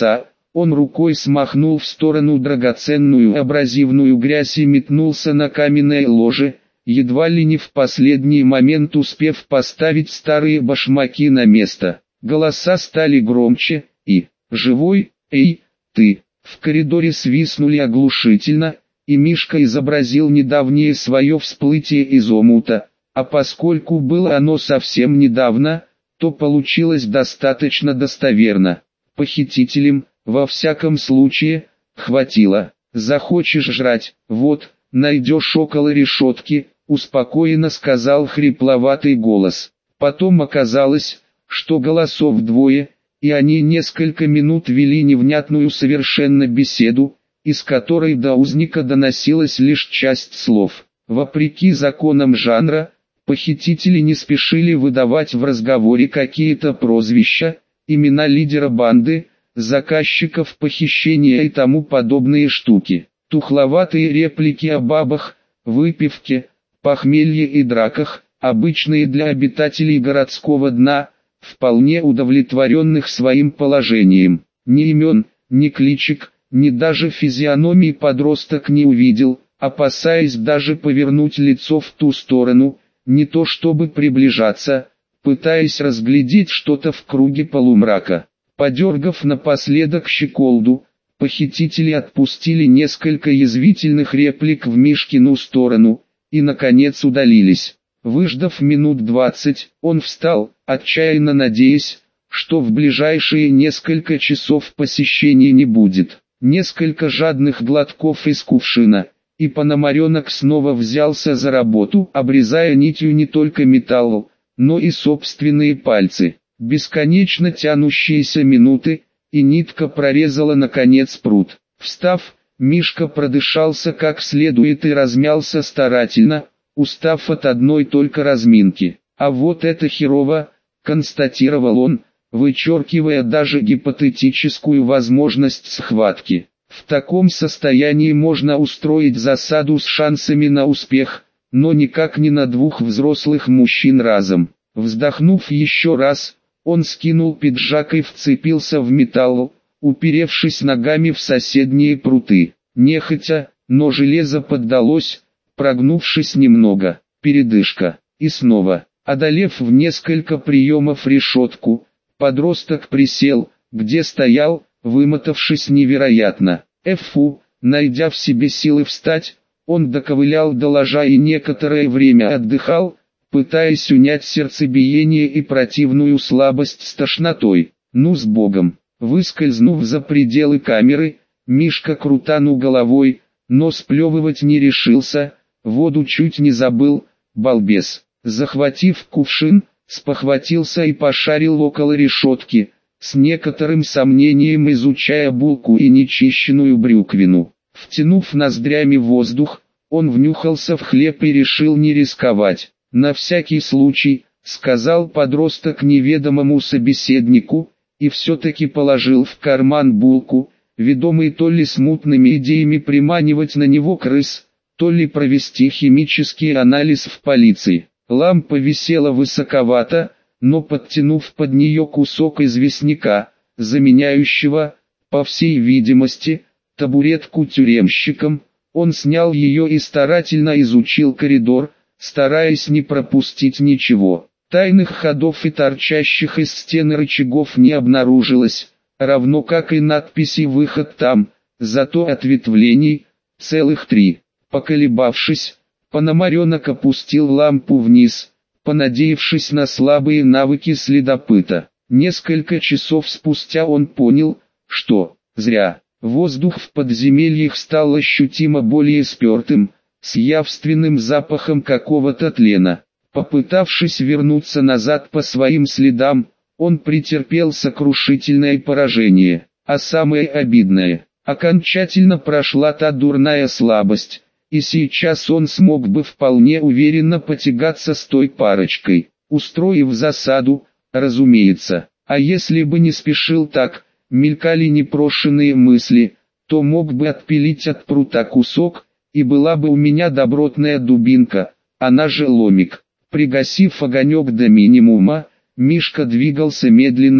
Он рукой смахнул в сторону драгоценную абразивную грязь и метнулся на каменное ложе, едва ли не в последний момент успев поставить старые башмаки на место. Голоса стали громче, и «Живой? Эй, ты!» в коридоре свистнули оглушительно, и Мишка изобразил недавнее свое всплытие из омута, а поскольку было оно совсем недавно, то получилось достаточно достоверно. Похитителям, во всяком случае, хватило. Захочешь жрать, вот, найдешь около решетки, успокоенно сказал хрипловатый голос. Потом оказалось, что голосов двое, и они несколько минут вели невнятную совершенно беседу, из которой до узника доносилась лишь часть слов. Вопреки законам жанра, похитители не спешили выдавать в разговоре какие-то прозвища, имена лидера банды, заказчиков похищения и тому подобные штуки. Тухловатые реплики о бабах, выпивке, похмелье и драках, обычные для обитателей городского дна, вполне удовлетворенных своим положением. Ни имен, ни кличек, ни даже физиономии подросток не увидел, опасаясь даже повернуть лицо в ту сторону, не то чтобы приближаться, пытаясь разглядеть что-то в круге полумрака. Подергав напоследок щеколду, похитители отпустили несколько язвительных реплик в Мишкину сторону, и наконец удалились. Выждав минут 20, он встал, отчаянно надеясь, что в ближайшие несколько часов посещений не будет. Несколько жадных глотков из кувшина, и Пономаренок снова взялся за работу, обрезая нитью не только металл, но и собственные пальцы. Бесконечно тянущиеся минуты, и нитка прорезала наконец прут. Встав, Мишка продышался как следует и размялся старательно, устав от одной только разминки. А вот это херово, констатировал он, вычеркивая даже гипотетическую возможность схватки. В таком состоянии можно устроить засаду с шансами на успех, но никак не на двух взрослых мужчин разом. Вздохнув еще раз, он скинул пиджак и вцепился в металл, уперевшись ногами в соседние пруты. Нехотя, но железо поддалось, прогнувшись немного. Передышка. И снова, одолев в несколько приемов решетку, подросток присел, где стоял, вымотавшись невероятно. Найдя в себе силы встать, он доковылял до ложа и некоторое время отдыхал, пытаясь унять сердцебиение и противную слабость с тошнотой. Ну с Богом. Выскользнув за пределы камеры, Мишка крутанул головой, но сплевывать не решился, воду чуть не забыл, балбес. Захватив кувшин, спохватился и пошарил около решетки, с некоторым сомнением изучая булку и нечищенную брюквину. Втянув ноздрями воздух, он внюхался в хлеб и решил не рисковать. «На всякий случай», — сказал подросток неведомому собеседнику, и все-таки положил в карман булку, ведомый то ли смутными идеями приманивать на него крыс, то ли провести химический анализ в полиции. Лампа висела высоковато, но подтянув под нее кусок известняка, заменяющего, по всей видимости, табуретку тюремщикам, он снял ее и старательно изучил коридор, стараясь не пропустить ничего. Тайных ходов и торчащих из стены рычагов не обнаружилось, равно как и надписи «Выход там», зато ответвлений целых 3. Поколебавшись, Пономаренок опустил лампу вниз, понадеявшись на слабые навыки следопыта. Несколько часов спустя он понял, что зря. Воздух в подземельях стал ощутимо более спертым, с явственным запахом какого-то тлена. Попытавшись вернуться назад по своим следам, он претерпел сокрушительное поражение. А самое обидное, окончательно прошла та дурная слабость, и сейчас он смог бы вполне уверенно потягаться с той парочкой, устроив засаду, разумеется. А если бы не спешил так, мелькали непрошенные мысли, то мог бы отпилить от прута кусок, и была бы у меня добротная дубинка, она же ломик. Пригасив огонек до минимума, Мишка двигался медленно,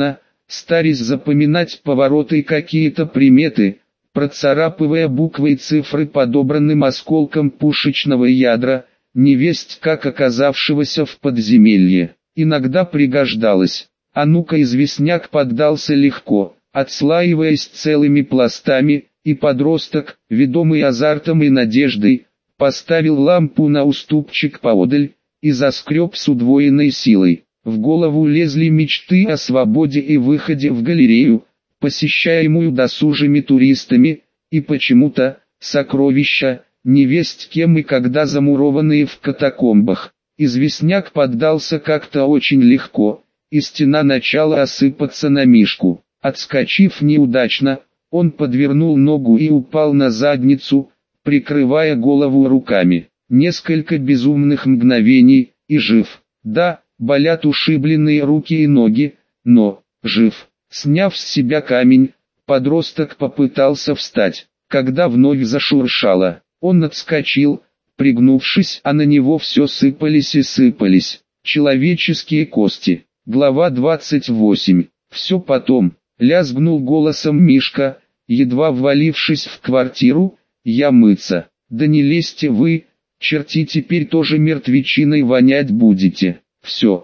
старясь запоминать повороты и какие-то приметы, процарапывая буквы и цифры подобранным осколком пушечного ядра, невесть как оказавшегося в подземелье. Иногда пригождалось. А ну-ка известняк поддался легко, отслаиваясь целыми пластами, и подросток, ведомый азартом и надеждой, поставил лампу на уступчик поодаль, и заскреб с удвоенной силой. В голову лезли мечты о свободе и выходе в галерею, посещаемую досужими туристами, и почему-то, сокровища, невесть кем и когда замурованные в катакомбах. Известняк поддался как-то очень легко, и стена начала осыпаться на Мишку. Отскочив неудачно, он подвернул ногу и упал на задницу, прикрывая голову руками. Несколько безумных мгновений, и жив. Да, болят ушибленные руки и ноги, но, жив. Сняв с себя камень, подросток попытался встать. Когда вновь зашуршало, он отскочил, пригнувшись, а на него все сыпались и сыпались. Человеческие кости. Глава 28. Все потом. Лязгнул голосом Мишка, едва ввалившись в квартиру, я мыться. Да не лезьте вы, черти, теперь тоже мертвечиной вонять будете. Все,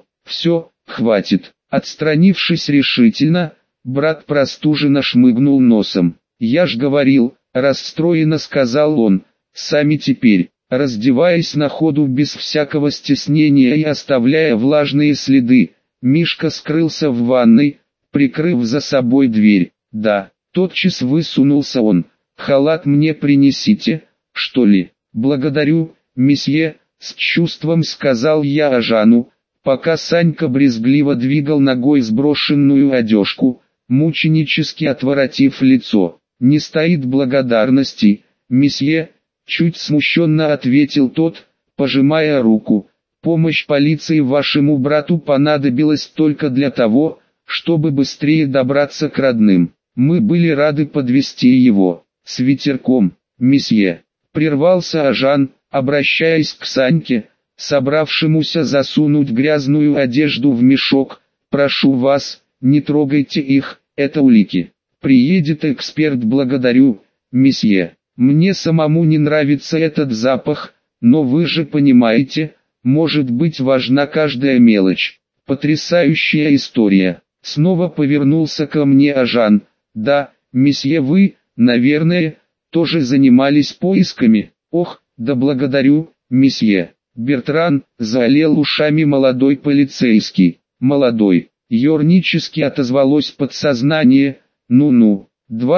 хватит. Отстранившись решительно, брат простуженно шмыгнул носом. Я ж говорил, расстроенно сказал он, сами теперь, раздеваясь на ходу без всякого стеснения и оставляя влажные следы, Мишка скрылся в ванной, прикрыв за собой дверь. Да, тотчас высунулся он. Халат мне принесите, что ли? Благодарю, месье, с чувством сказал я Ажану, пока Санька брезгливо двигал ногой сброшенную одежку, мученически отворотив лицо. Не стоит благодарности, месье, чуть смущенно ответил тот, пожимая руку. Помощь полиции вашему брату понадобилась только для того, чтобы быстрее добраться к родным. Мы были рады подвести его. С ветерком, месье. Прервался Ажан, обращаясь к Саньке, собравшемуся засунуть грязную одежду в мешок. Прошу вас, не трогайте их, это улики. Приедет эксперт, благодарю, месье. Мне самому не нравится этот запах, но вы же понимаете, может быть важна каждая мелочь. Потрясающая история. Снова повернулся ко мне Ажан. Да, месье, вы, наверное, тоже занимались поисками. Ох, да благодарю, месье. Бертран, заолел ушами молодой полицейский. Молодой, ернически отозвалось подсознание. Ну-ну,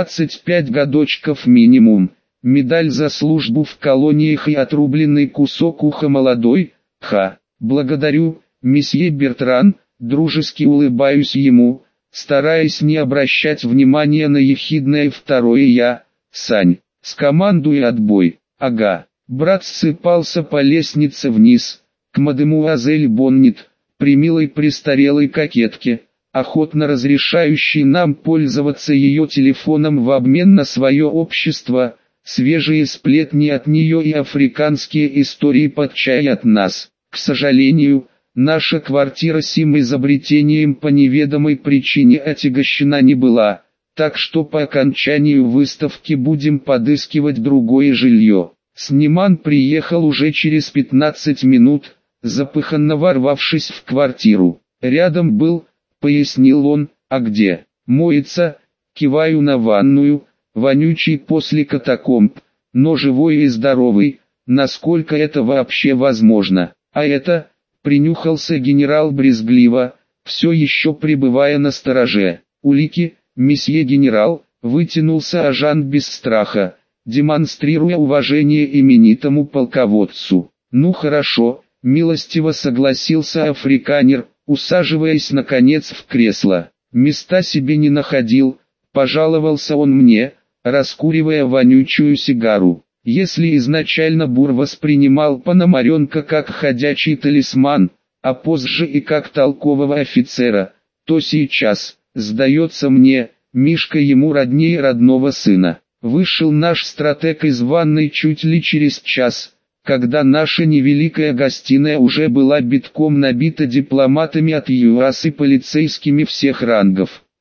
25 годочков минимум. Медаль за службу в колониях и отрубленный кусок уха молодой. Ха, благодарю, месье Бертран, дружески улыбаюсь ему, стараясь не обращать внимания на ехидное второе «я». Сань, скомандуй отбой. Ага, брат ссыпался по лестнице вниз, к мадемуазель Боннет, примилой престарелой кокетке, охотно разрешающей нам пользоваться ее телефоном в обмен на свое общество, свежие сплетни от нее и африканские истории под чай от нас. К сожалению, наша квартира сим изобретением по неведомой причине отягощена не была, так что по окончанию выставки будем подыскивать другое жилье. Сниман приехал уже через 15 минут, запыханно ворвавшись в квартиру. Рядом был, пояснил он, а где? Моется, киваю на ванную, вонючий после катакомб, но живой и здоровый, насколько это вообще возможно. А это, принюхался генерал брезгливо, все еще пребывая на стороже. Улики, месье генерал, вытянулся Ажан без страха, демонстрируя уважение именитому полководцу. Ну хорошо, милостиво согласился африканер, усаживаясь наконец в кресло. Места себе не находил, пожаловался он мне, раскуривая вонючую сигару. Если изначально Бур воспринимал Пономаренка как ходячий талисман, а позже и как толкового офицера, то сейчас, сдается мне, Мишка ему роднее родного сына. Вышел наш стратег из ванной чуть ли через час, когда наша невеликая гостиная уже была битком набита дипломатами от ЮАС и полицейскими всех рангов.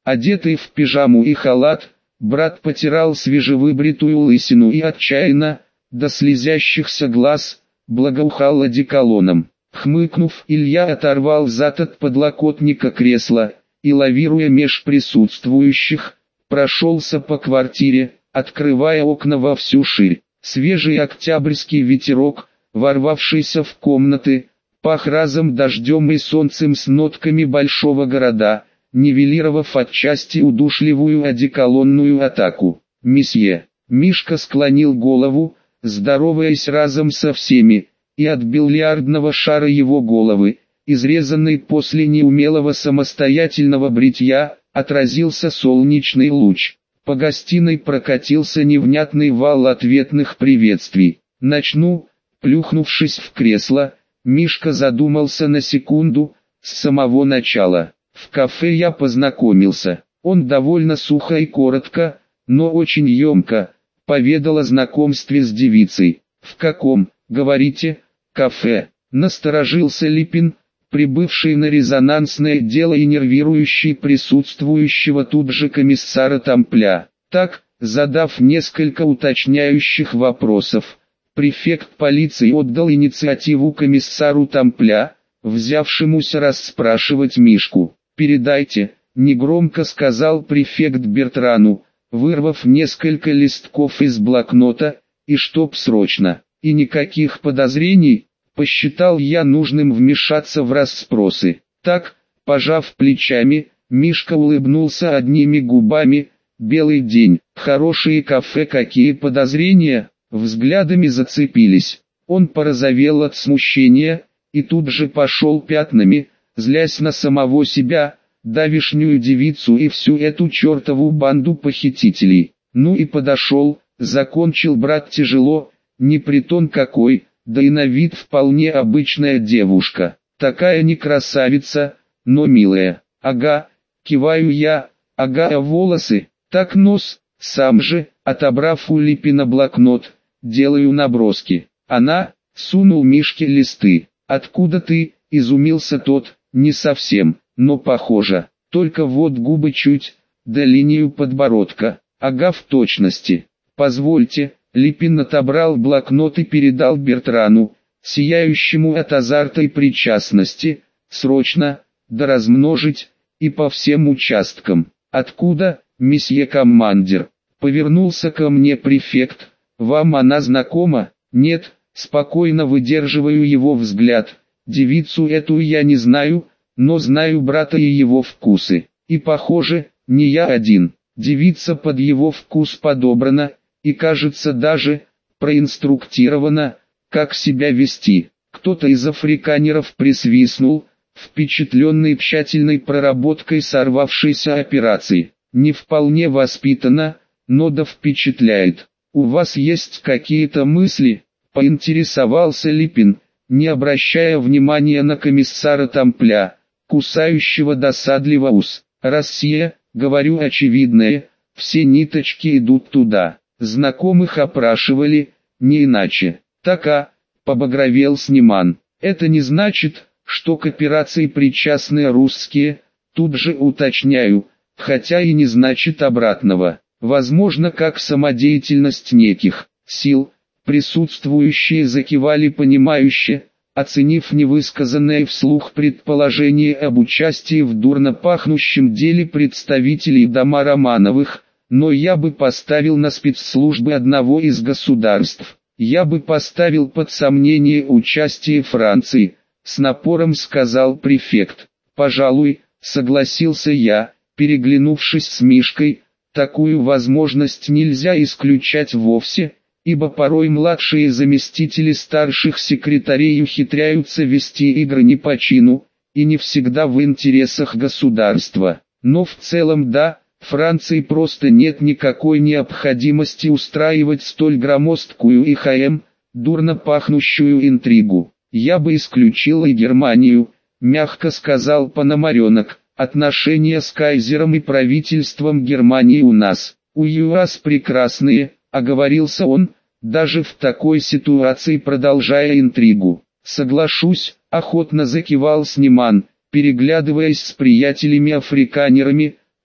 Одетый в пижаму и халат, брат потирал свежевыбритую лысину и отчаянно, до слезящихся глаз, благоухал одеколоном. Хмыкнув, Илья оторвал зад от подлокотника кресла, и, лавируя меж присутствующих, прошелся по квартире, открывая окна во всю ширь. Свежий октябрьский ветерок, ворвавшийся в комнаты, пах разом дождем и солнцем с нотками большого города, нивелировав отчасти удушливую одеколонную атаку. «Месье!» Мишка склонил голову, здороваясь разом со всеми, и от бильярдного шара его головы, изрезанной после неумелого самостоятельного бритья, отразился солнечный луч. По гостиной прокатился невнятный вал ответных приветствий. «Начну», плюхнувшись в кресло, Мишка задумался на секунду, с самого начала. В кафе я познакомился. Он довольно сухо и коротко, но очень емко, поведал о знакомстве с девицей. «В каком, говорите, кафе?» Насторожился Липин, прибывший на резонансное дело и нервирующий присутствующего тут же комиссара Тампля. Так, задав несколько уточняющих вопросов, префект полиции отдал инициативу комиссару Тампля, взявшемуся расспрашивать Мишку. «Передайте», — негромко сказал префект Бертрану, вырвав несколько листков из блокнота, «и чтоб срочно, и никаких подозрений». Посчитал я нужным вмешаться в расспросы. Так, пожав плечами, Мишка улыбнулся одними губами. «Белый день, хорошие кафе, какие подозрения?» Взглядами зацепились. Он порозовел от смущения, и тут же пошел пятнами, злясь на самого себя, давишнюю девицу и всю эту чертову банду похитителей. Ну и подошел, закончил брат тяжело, не притон какой, да и на вид вполне обычная девушка. Такая не красавица, но милая. Ага, киваю я, ага, а волосы, так нос, сам же, отобрав у Липина блокнот, делаю наброски. Она, сунул Мишке листы. «Откуда ты?» – изумился тот, «не совсем, но похоже, только вот губы чуть, да линию подбородка, ага в точности. Позвольте». Липин отобрал блокнот и передал Бертрану, сияющему от азарта и причастности, «срочно, да размножить, и по всем участкам». «Откуда, месье командир?» Повернулся ко мне префект. «Вам она знакома?» «Нет», спокойно выдерживаю его взгляд. «Девицу эту я не знаю, но знаю брата и его вкусы. И похоже, не я один. Девица под его вкус подобрана, и кажется даже, проинструктирована, как себя вести». Кто-то из африканеров присвистнул, впечатленный тщательной проработкой сорвавшейся операции. «Не вполне воспитана, но да впечатляет. У вас есть какие-то мысли?» — поинтересовался Липин, не обращая внимания на комиссара Тампля, кусающего досадливо ус. «Россия, говорю очевидное, все ниточки идут туда. Знакомых опрашивали, не иначе». «Так, побагровел Сниман. «Это не значит, что к операции причастны русские, тут же уточняю, хотя и не значит обратного. Возможно, как самодеятельность неких сил». Присутствующие закивали понимающе, оценив невысказанное вслух предположение об участии в дурно пахнущем деле представителей дома Романовых, но я бы поставил на спецслужбы одного из государств. Я бы поставил под сомнение участие Франции, с напором сказал префект. «Пожалуй», согласился я, переглянувшись с Мишкой, такую возможность нельзя исключать вовсе, ибо порой младшие заместители старших секретарей ухитряются вести игры не по чину, и не всегда в интересах государства. Но в целом да, Франции просто нет никакой необходимости устраивать столь громоздкую и дурно пахнущую интригу. Я бы исключил и Германию, мягко сказал Пономаренок. Отношения с кайзером и правительством Германии у нас, у ЮАС прекрасные, оговорился он, даже в такой ситуации продолжая интригу. «Соглашусь», охотно закивал Сниман, переглядываясь с приятелями-африканерами,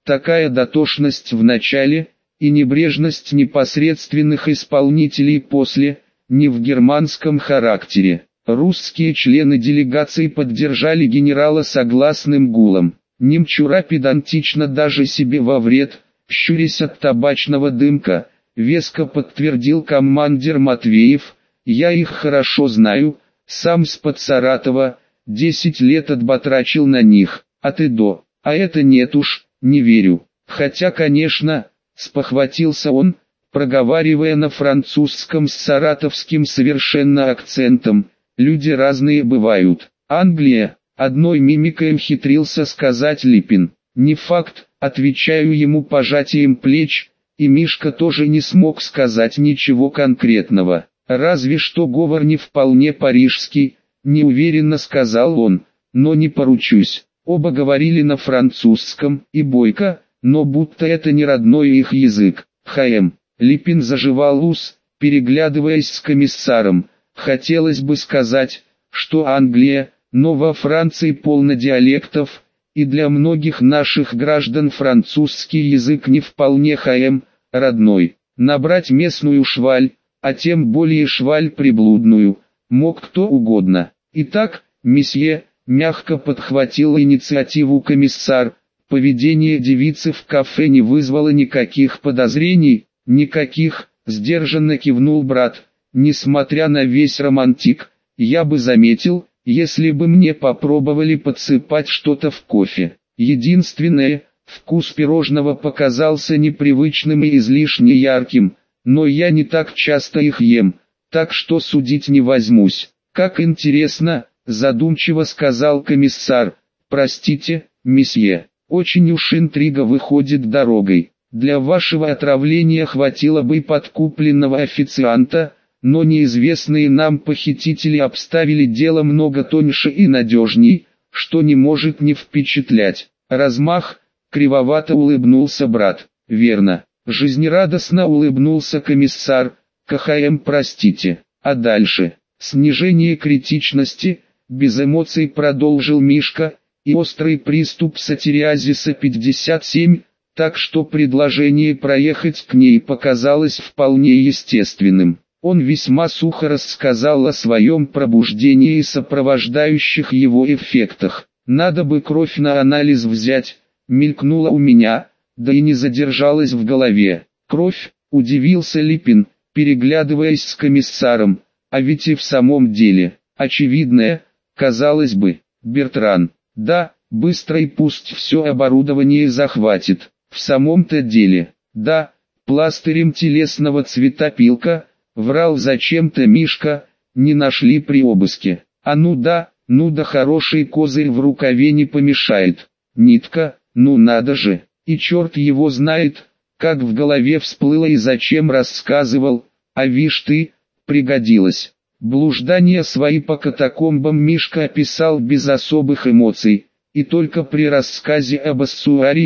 Такая дотошность в начале и небрежность непосредственных исполнителей после, не в германском характере. Русские члены делегации поддержали генерала согласным гулом. Немчура педантично даже себе во вред, щурясь от табачного дымка, веско подтвердил командир Матвеев: «Я их хорошо знаю, сам с-под Саратова, 10 лет отбатрачил на них, от и до, а это нет уж, не верю». Хотя, конечно, спохватился он, проговаривая на французском с саратовским совершенно акцентом, люди разные бывают. Англия, одной мимикой ухитрился сказать Липин. Не факт, отвечаю ему пожатием плеч, и Мишка тоже не смог сказать ничего конкретного. Разве что говор не вполне парижский, неуверенно сказал он, но не поручусь. Оба говорили на французском, и бойко, но будто это не родной их язык. Х.М. Липин заживал ус, переглядываясь с комиссаром. Хотелось бы сказать, что Англия, но во Франции полно диалектов, и для многих наших граждан французский язык не вполне х.м. родной. Набрать местную шваль, а тем более шваль приблудную, мог кто угодно. Итак, месье, мягко подхватил инициативу комиссар, поведение девицы в кафе не вызвало никаких подозрений, никаких, сдержанно кивнул брат. Несмотря на весь романтик, я бы заметил, если бы мне попробовали подсыпать что-то в кофе. Единственное, вкус пирожного показался непривычным и излишне ярким, но я не так часто их ем, так что судить не возьмусь. Как интересно, задумчиво сказал комиссар. Простите, месье, очень уж интрига выходит дорогой. Для вашего отравления хватило бы подкупленного официанта, но неизвестные нам похитители обставили дело много тоньше и надежней, что не может не впечатлять. Размах, кривовато улыбнулся брат. Верно, жизнерадостно улыбнулся комиссар. КХМ, простите. А дальше, снижение критичности, без эмоций продолжил Мишка, и острый приступ сатириазиса 57, так что предложение проехать к ней показалось вполне естественным. Он весьма сухо рассказал о своем пробуждении и сопровождающих его эффектах. «Надо бы кровь на анализ взять», мелькнуло у меня, да и не задержалась в голове. «Кровь?» – удивился Липин, переглядываясь с комиссаром. «А ведь и в самом деле, очевидное, казалось бы, Бертран. Да, быстро и пусть все оборудование захватит. В самом-то деле, да, пластырем телесного цветопилка». Врал зачем-то Мишка, не нашли при обыске. А ну да, хороший козырь в рукаве не помешает. Нитка, ну надо же, и черт его знает, как в голове всплыло и зачем рассказывал, а вишь ты, пригодилось. Блуждания свои по катакомбам Мишка описал без особых эмоций, и только при рассказе об Ассуарии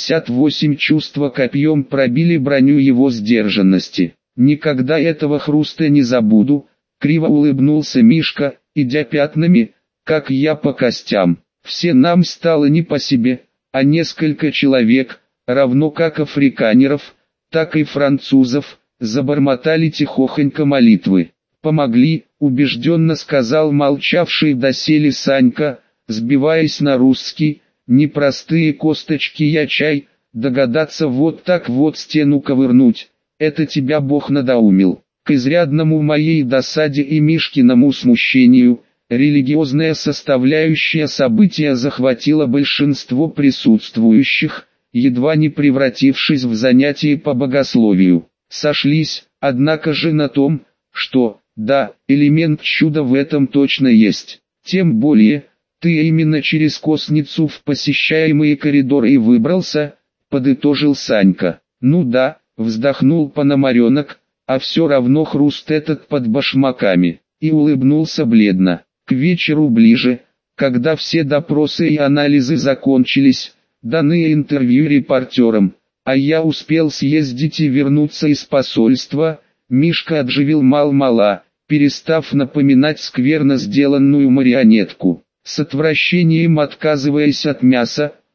58 чувства копьем пробили броню его сдержанности. «Никогда этого хруста не забуду», — криво улыбнулся Мишка, идя пятнами, как я по костям. Все нам стало не по себе, а несколько человек, равно как африканеров, так и французов, забормотали тихохонько молитвы. «Помогли», — убежденно сказал молчавший доселе Санька, сбиваясь на русский, «непростые косточки я чай, догадаться вот так вот стену ковырнуть. Это тебя Бог надоумил». К изрядному моей досаде и Мишкиному смущению, религиозная составляющая события захватила большинство присутствующих, едва не превратившись в занятие по богословию. Сошлись, однако же на том, что, да, элемент чуда в этом точно есть. Тем более, ты именно через косницу в посещаемые коридоры и выбрался, подытожил Санька. Ну да, вздохнул Пономаренок, а все равно хруст этот под башмаками, и улыбнулся бледно. К вечеру ближе, когда все допросы и анализы закончились, даны интервью репортерам, а я успел съездить и вернуться из посольства, Мишка отживил мал-мала, перестав напоминать скверно сделанную марионетку. С отвращением отказываясь от мяса,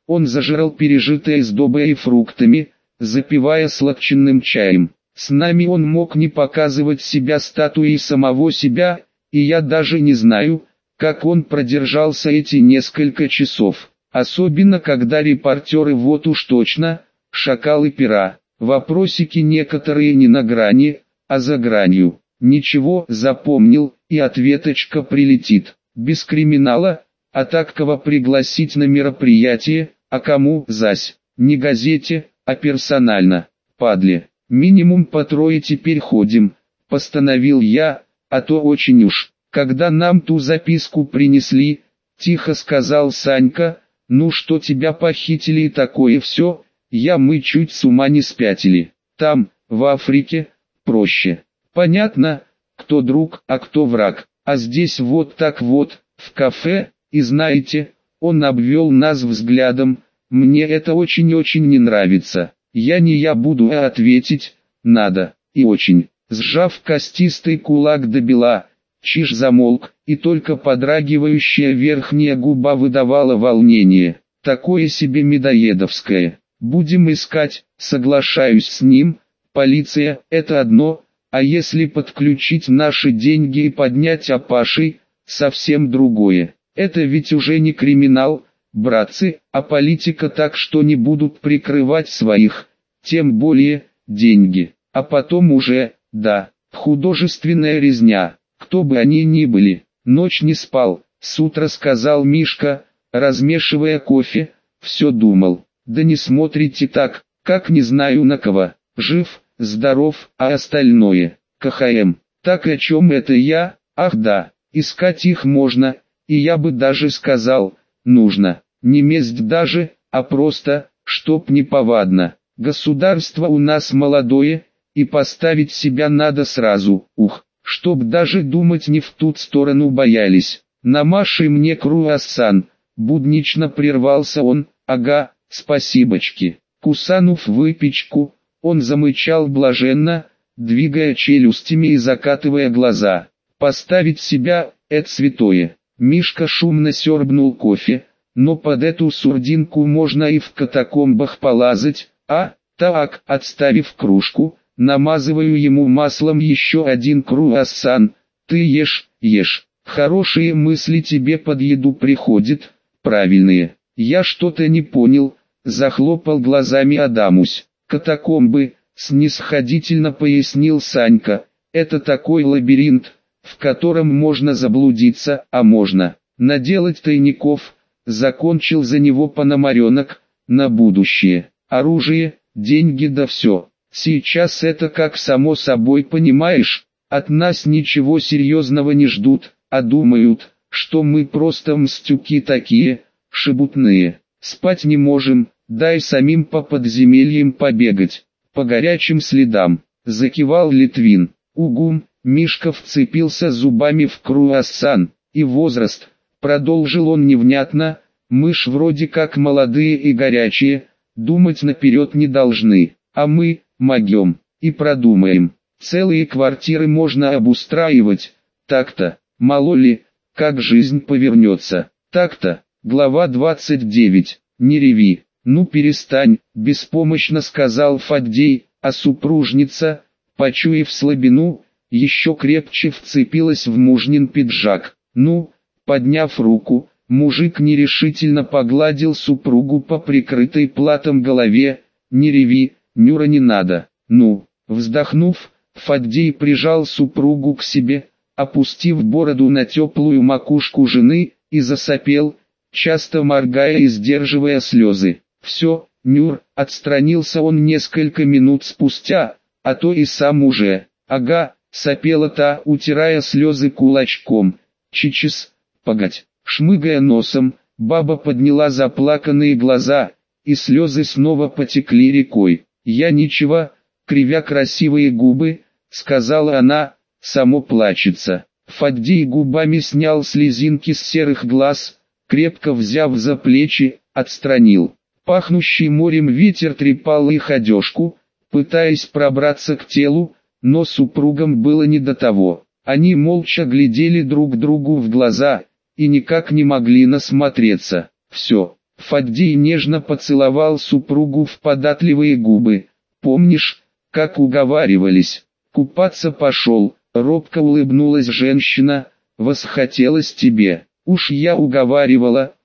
Он зажрал пережитое сдобой и фруктами, запивая сладчинным чаем. С нами он мог не показывать себя статуей самого себя, и я даже не знаю, как он продержался эти несколько часов. Особенно когда репортеры вот уж точно, шакалы пера. Вопросики некоторые не на грани, а за гранью. Ничего, запомнил, и ответочка прилетит. Без криминала, а так кого пригласить на мероприятие, а кому зась. Не газете, а персонально. Падле. Минимум по трое теперь ходим, постановил я, а то очень уж. Когда нам ту записку принесли, тихо сказал Санька, ну что тебя похитили и такое все, мы чуть с ума не спятили. Там, в Африке, проще. Понятно, кто друг, а кто враг. А здесь вот так вот, в кафе, и знаете, он обвел нас взглядом, мне это очень-очень не нравится. Я буду ответить, надо, и очень. Сжав костистый кулак до бела, Чиж замолк, и только подрагивающая верхняя губа выдавала волнение. Такое себе медоедовское. Будем искать, соглашаюсь с ним, полиция – это одно, а если подключить наши деньги и поднять опашей, совсем другое. Это ведь уже не криминал, братцы, а политика, так что не будут прикрывать своих, тем более, деньги. А потом уже, да, художественная резня, кто бы они ни были. Ночь не спал, с утра сказал Мишка, размешивая кофе, все думал. Да не смотрите так, как не знаю на кого, жив, здоров, а остальное, КХМ. Так о чем это я? Ах да, искать их можно, и я бы даже сказал, нужно. Не месть даже, а просто, чтоб неповадно. Государство у нас молодое, и поставить себя надо сразу, чтоб даже думать не в ту сторону боялись. Намаши мне круассан, буднично прервался он, ага, спасибочки. Кусанув выпечку, он замычал блаженно, двигая челюстями и закатывая глаза. Поставить себя – это святое. Мишка шумно сёрбнул кофе, но под эту сурдинку можно и в катакомбах полазать, так, отставив кружку, намазываю ему маслом еще один круассан. Ты ешь, хорошие мысли тебе под еду приходят, правильные. Я что-то не понял, захлопал глазами Адамусь. Катакомбы, снисходительно пояснил Санька, это такой лабиринт, в котором можно заблудиться, а можно наделать тайников. Закончил за него Пономаренок, на будущее. Оружие, деньги да все. Сейчас это как само собой понимаешь, от нас ничего серьезного не ждут, а думают, что мы просто мстюки такие, шебутные. Спать не можем, дай самим по подземельям побегать, по горячим следам. Закивал Литвин. Угум, Мишка вцепился зубами в круассан, и возраст. Продолжил он невнятно, мы ж вроде как молодые и горячие, думать наперед не должны, а мы, могем, и продумаем. Целые квартиры можно обустраивать, так-то, мало ли, как жизнь повернется, так-то. Глава 29, не реви, ну перестань, беспомощно сказал Фаддей, а супружница, почуяв слабину, еще крепче вцепилась в мужнин пиджак. Ну, подняв руку, мужик нерешительно погладил супругу по прикрытой платом голове. Не реви, Нюра, не надо. Ну, вздохнув, Фаддей прижал супругу к себе, опустив бороду на теплую макушку жены, и засопел, часто моргая и сдерживая слезы. Все, Нюр, отстранился он несколько минут спустя, а то и сам уже. Ага, сопела та, утирая слезы кулачком. Чичис, погодь. Шмыгая носом, баба подняла заплаканные глаза, и слезы снова потекли рекой. Я ничего, кривя красивые губы, сказала она, само плачется. Фаддей губами снял слезинки с серых глаз, крепко взяв за плечи, отстранил. Пахнущий морем ветер трепал их одежку, пытаясь пробраться к телу, но супругам было не до того. Они молча глядели друг другу в глаза, и никак не могли насмотреться. Все, Фаддей нежно поцеловал супругу в податливые губы. «Помнишь, как уговаривались? Купаться пошел», — робко улыбнулась женщина. «Восхотелось тебе. Уж я уговаривала,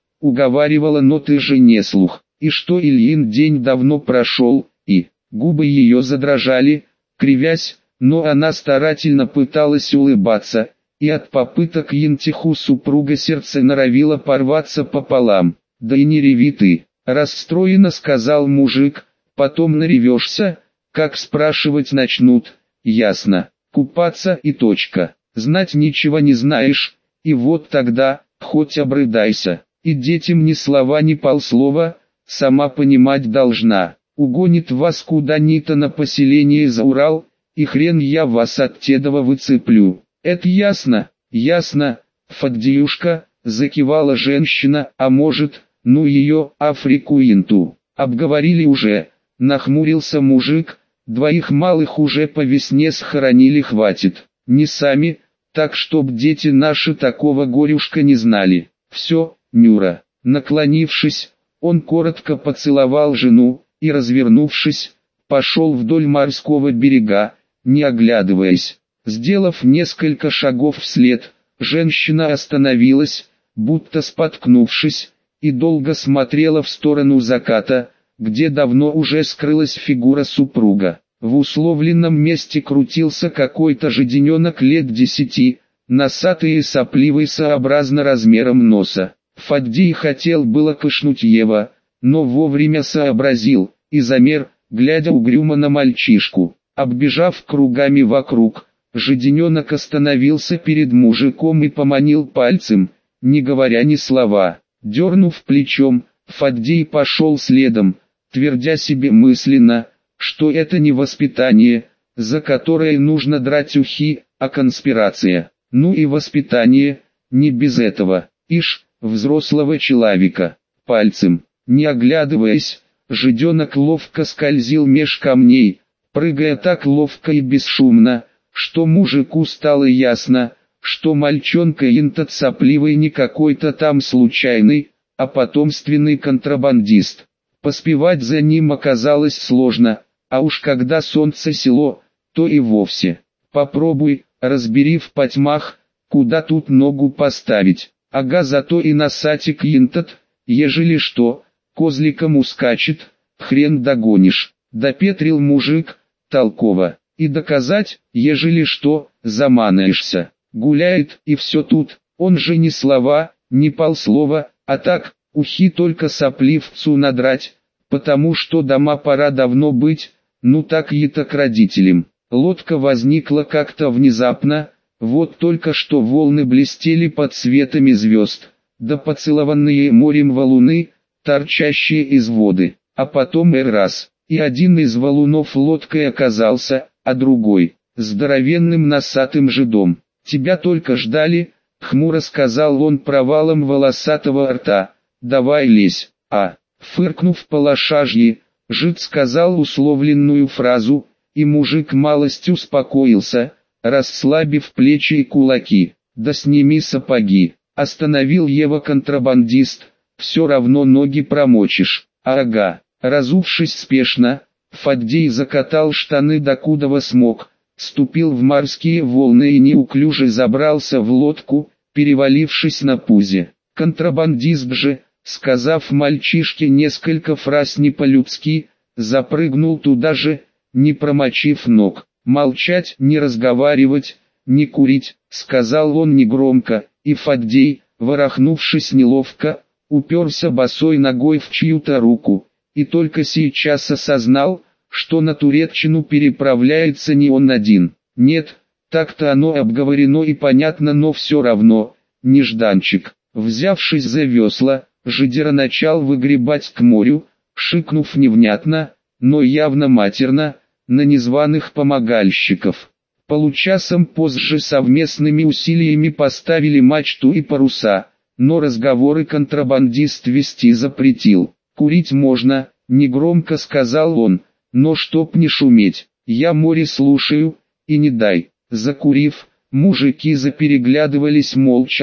но ты же не слух. И что Ильин день давно прошел, и...» Губы ее задрожали, кривясь, но она старательно пыталась улыбаться, и от попыток ентиху супруга сердце норовило порваться пополам. «Да и не реви ты», — расстроенно сказал мужик, «потом наревешься, как спрашивать начнут, ясно, купаться и точка, знать ничего не знаешь, и вот тогда, хоть обрыдайся, и детям ни слова ни полслова, сама понимать должна, угонит вас куда-нибудь на поселение за Урал, и хрен я вас от Тедова выцеплю». «Это ясно, ясно, Фаддеюшка», — закивала женщина, «а может, ну ее, Африку инту, обговорили уже», — нахмурился мужик, «двоих малых уже по весне схоронили, хватит, не сами, так чтоб дети наши такого горюшка не знали». «Все, Нюра». Наклонившись, он коротко поцеловал жену, и, развернувшись, пошел вдоль морского берега, не оглядываясь. Сделав несколько шагов вслед, женщина остановилась, будто споткнувшись, и долго смотрела в сторону заката, где давно уже скрылась фигура супруга. В условленном месте крутился какой-то жидененок лет 10, носатый и сопливый сообразно размером носа. Фаддей хотел было кышнуть Ева, но вовремя сообразил, и замер, глядя угрюмо на мальчишку. Оббежав кругами вокруг, жидененок остановился перед мужиком и поманил пальцем, не говоря ни слова. Дернув плечом, Фаддей пошел следом, твердя себе мысленно, что это не воспитание, за которое нужно драть ухи, а конспирация. Ну и воспитание, не без этого. Ишь, взрослого человека. Пальцем, не оглядываясь, жиденок ловко скользил меж камней, прыгая так ловко и бесшумно, что мужику стало ясно, что мальчонка интот сопливый не какой-то там случайный, а потомственный контрабандист. Поспевать за ним оказалось сложно, а уж когда солнце село, то и вовсе. Попробуй, разбери в потьмах, куда тут ногу поставить. Ага, зато и носатик интот, ежели что, козликом ускачет, хрен догонишь. Допетрил мужик, толково. И доказать, ежели что, заманаешься. Гуляет, и все тут, он же ни слова, ни полслова, а так, ухи только сопливцу надрать, потому что дома пора давно быть, ну так и так родителям. Лодка возникла как-то внезапно, вот только что волны блестели под светами звезд, да поцелованные морем валуны, торчащие из воды, а потом раз, и один из валунов лодкой оказался, а другой, здоровенным носатым жидом. «Тебя только ждали», — хмуро сказал он провалом волосатого рта, «давай лезь». Фыркнув по лошажьи, жид сказал условленную фразу, и мужик малость успокоился, расслабив плечи и кулаки. «Да сними сапоги», — остановил его контрабандист, «все равно ноги промочишь». «Ага». Разувшись спешно, Фаддей закатал штаны докудова смог, ступил в морские волны и неуклюже забрался в лодку, перевалившись на пузе. Контрабандист же, сказав мальчишке несколько фраз не по-людски, запрыгнул туда же, не промочив ног. «Молчать, не разговаривать, не курить», — сказал он негромко, и Фаддей, ворохнувшись неловко, уперся босой ногой в чью-то руку, и только сейчас осознал, что на турецчину переправляется не он один. Нет, так-то оно обговорено и понятно, но все равно, нежданчик. Взявшись за весла, жидера начал выгребать к морю, шикнув невнятно, но явно матерно, на незваных помогальщиков. Получасом позже совместными усилиями поставили мачту и паруса, но разговоры контрабандист вести запретил. «Курить можно», — негромко сказал он, «но чтоб не шуметь, я море слушаю, и не дай». Закурив, мужики запереглядывались молча,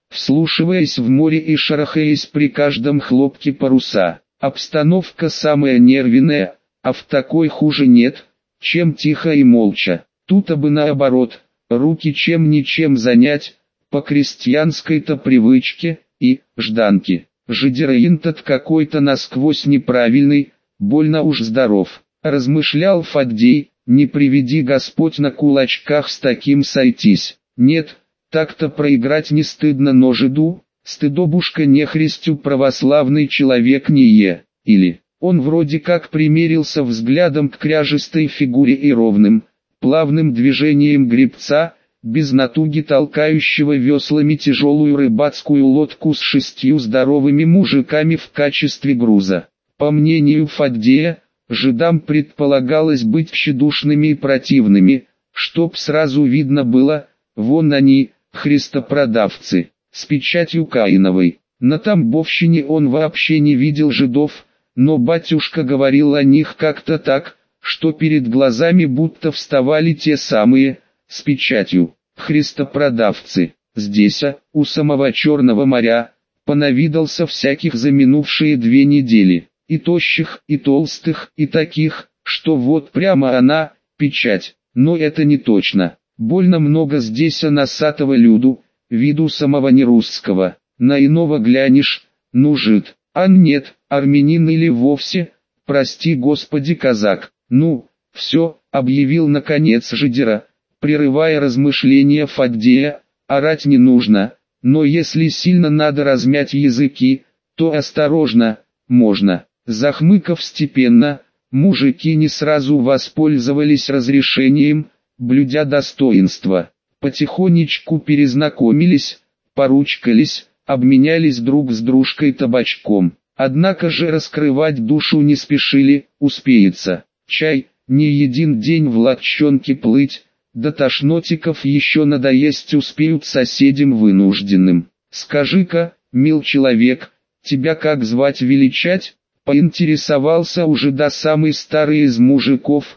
вслушиваясь в море и шарахаясь при каждом хлопке паруса. Обстановка самая нервная, а в такой хуже нет, чем тихо и молча. Тут бы наоборот, руки чем-ничем занять, по крестьянской-то привычке, и, жданки. Жидераин тот какой-то насквозь неправильный, больно уж здоров. Размышлял Фаддей, не приведи Господь на кулачках с таким сойтись. Нет, так-то проиграть не стыдно, но жиду, стыдобушка нехристю православный человек не е. Или, он вроде как примерился взглядом к кряжестой фигуре и ровным, плавным движением гребца, без натуги толкающего веслами тяжелую рыбацкую лодку с 6 здоровыми мужиками в качестве груза. По мнению Фаддея, жидам предполагалось быть тщедушными и противными, чтоб сразу видно было, вон они, христопродавцы, с печатью Каиновой. На Тамбовщине он вообще не видел жидов, но батюшка говорил о них как-то так, что перед глазами будто вставали те самые, с печатью, христопродавцы. Здесь, у самого Черного моря, понавидался всяких за минувшие 2 недели, и тощих, и толстых, и таких, что вот прямо она, печать, но это не точно. Больно много здесь носатого люду, виду самого нерусского, на иного глянешь, ну жид, а нет, армянин или вовсе, прости Господи казак. Ну, все, объявил наконец Жидера, прерывая размышления Фаддея, орать не нужно, но если сильно надо размять языки, то осторожно, можно. Захмыкав степенно, мужики не сразу воспользовались разрешением, блюдя достоинство. Потихонечку перезнакомились, поручкались, обменялись друг с дружкой табачком. Однако же раскрывать душу не спешили, успеется. Чай, не един день в лодчонке плыть, до тошнотиков еще надоесть успеют соседям вынужденным. Скажи-ка, мил человек, тебя как звать величать? Поинтересовался уже до самый старый из мужиков,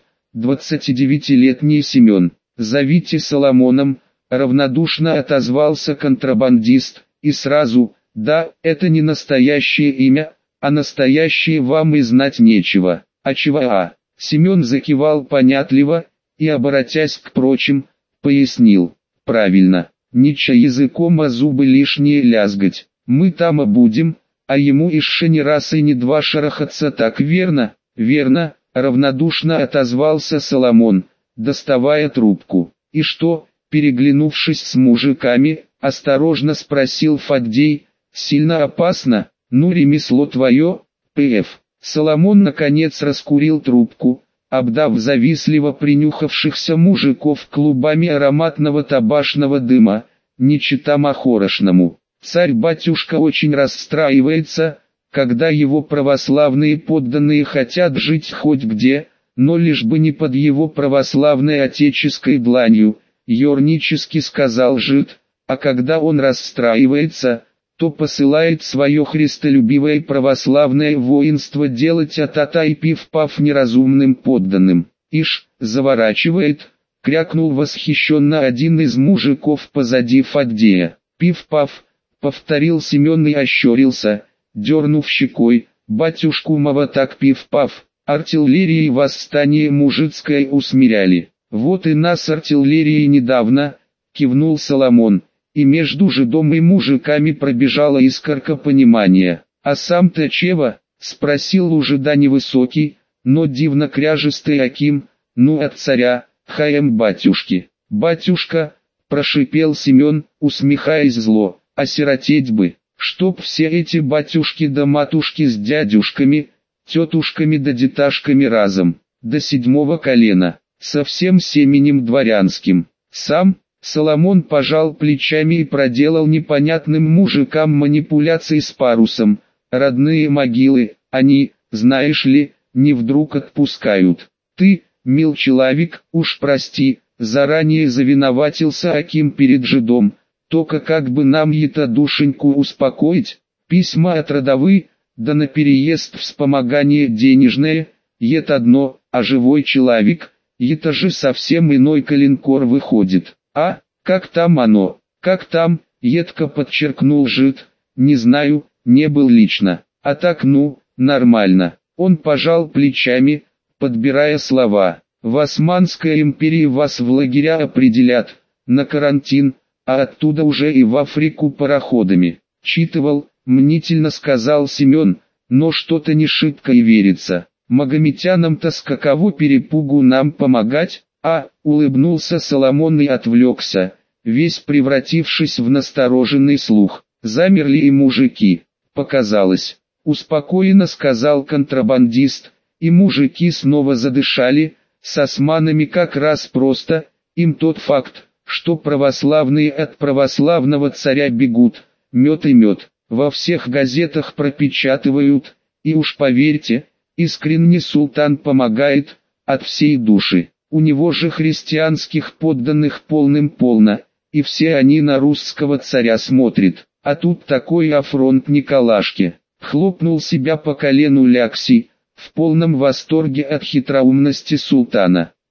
29-летний Семен. Зовите Соломоном, равнодушно отозвался контрабандист, и сразу, да, это не настоящее имя, а настоящее вам и знать нечего. А чего? Семен закивал понятливо, и оборотясь к прочим, пояснил. Правильно, ничего языком о зубы лишние лязгать, мы там будем, а ему еще ни раз и ни два шарахаться, так верно? Верно, равнодушно отозвался Соломон, доставая трубку. И что, переглянувшись с мужиками, осторожно спросил Фаддей, сильно опасно? Ну ремесло твое, П.Ф. Соломон наконец раскурил трубку, обдав завистливо принюхавшихся мужиков клубами ароматного табачного дыма, не чита махорошному. Царь-батюшка очень расстраивается, когда его православные подданные хотят жить хоть где, но лишь бы не под его православной отеческой дланью, ернически сказал жид, а когда он расстраивается, то посылает свое христолюбивое православное воинство делать а-та-та и пив-пав неразумным подданным. Ишь, заворачивает, крякнул восхищенно один из мужиков позади Фаддея. Пив-пав, повторил Семен и ощерился, дернув щекой, батюшку мова так пив-пав, артиллерией восстание мужицкое усмиряли. Вот и нас артиллерией недавно, кивнул Соломон. И между жидом и мужиками пробежала искорка понимания. А сам-то чего? Спросил у жида невысокий, но дивно кряжистый Аким, ну от царя, хаем батюшки. Батюшка, прошипел Семен, усмехаясь зло, осиротеть бы, чтоб все эти батюшки да матушки с дядюшками, тетушками да деташками разом, до 7 колена, со всем семенем дворянским. Сам, Соломон пожал плечами и проделал непонятным мужикам манипуляции с парусом. Родные могилы, они, знаешь ли, не вдруг отпускают. Ты, мил человек, уж прости, заранее завиноватился Аким перед жидом. Только как бы нам это душеньку успокоить? Письма от родовы, да на переезд вспомогание денежное, это одно, а живой человек, это же совсем иной калинкор выходит. А, как там оно, как там, едко подчеркнул жид, не знаю, не был лично, а так нормально. Он пожал плечами, подбирая слова. В Османской империи вас в лагеря определят, на карантин, а оттуда уже и в Африку пароходами. Читывал, мнительно сказал Семен, но что-то не шибко и верится. Магометянам-то с каково перепугу нам помогать? Улыбнулся Соломон и отвлекся, весь превратившись в настороженный слух. Замерли и мужики. Показалось. Успокоенно сказал контрабандист, и мужики снова задышали. С османами как раз просто, им тот факт, что православные от православного царя бегут, мед и мед, во всех газетах пропечатывают, и уж поверьте, искренне султан помогает, от всей души, у него же христианских подданных полным-полно, и все они на русского царя смотрят, а тут такой афронт Николашке, хлопнул себя по колену Лякси, в полном восторге от хитроумности султана.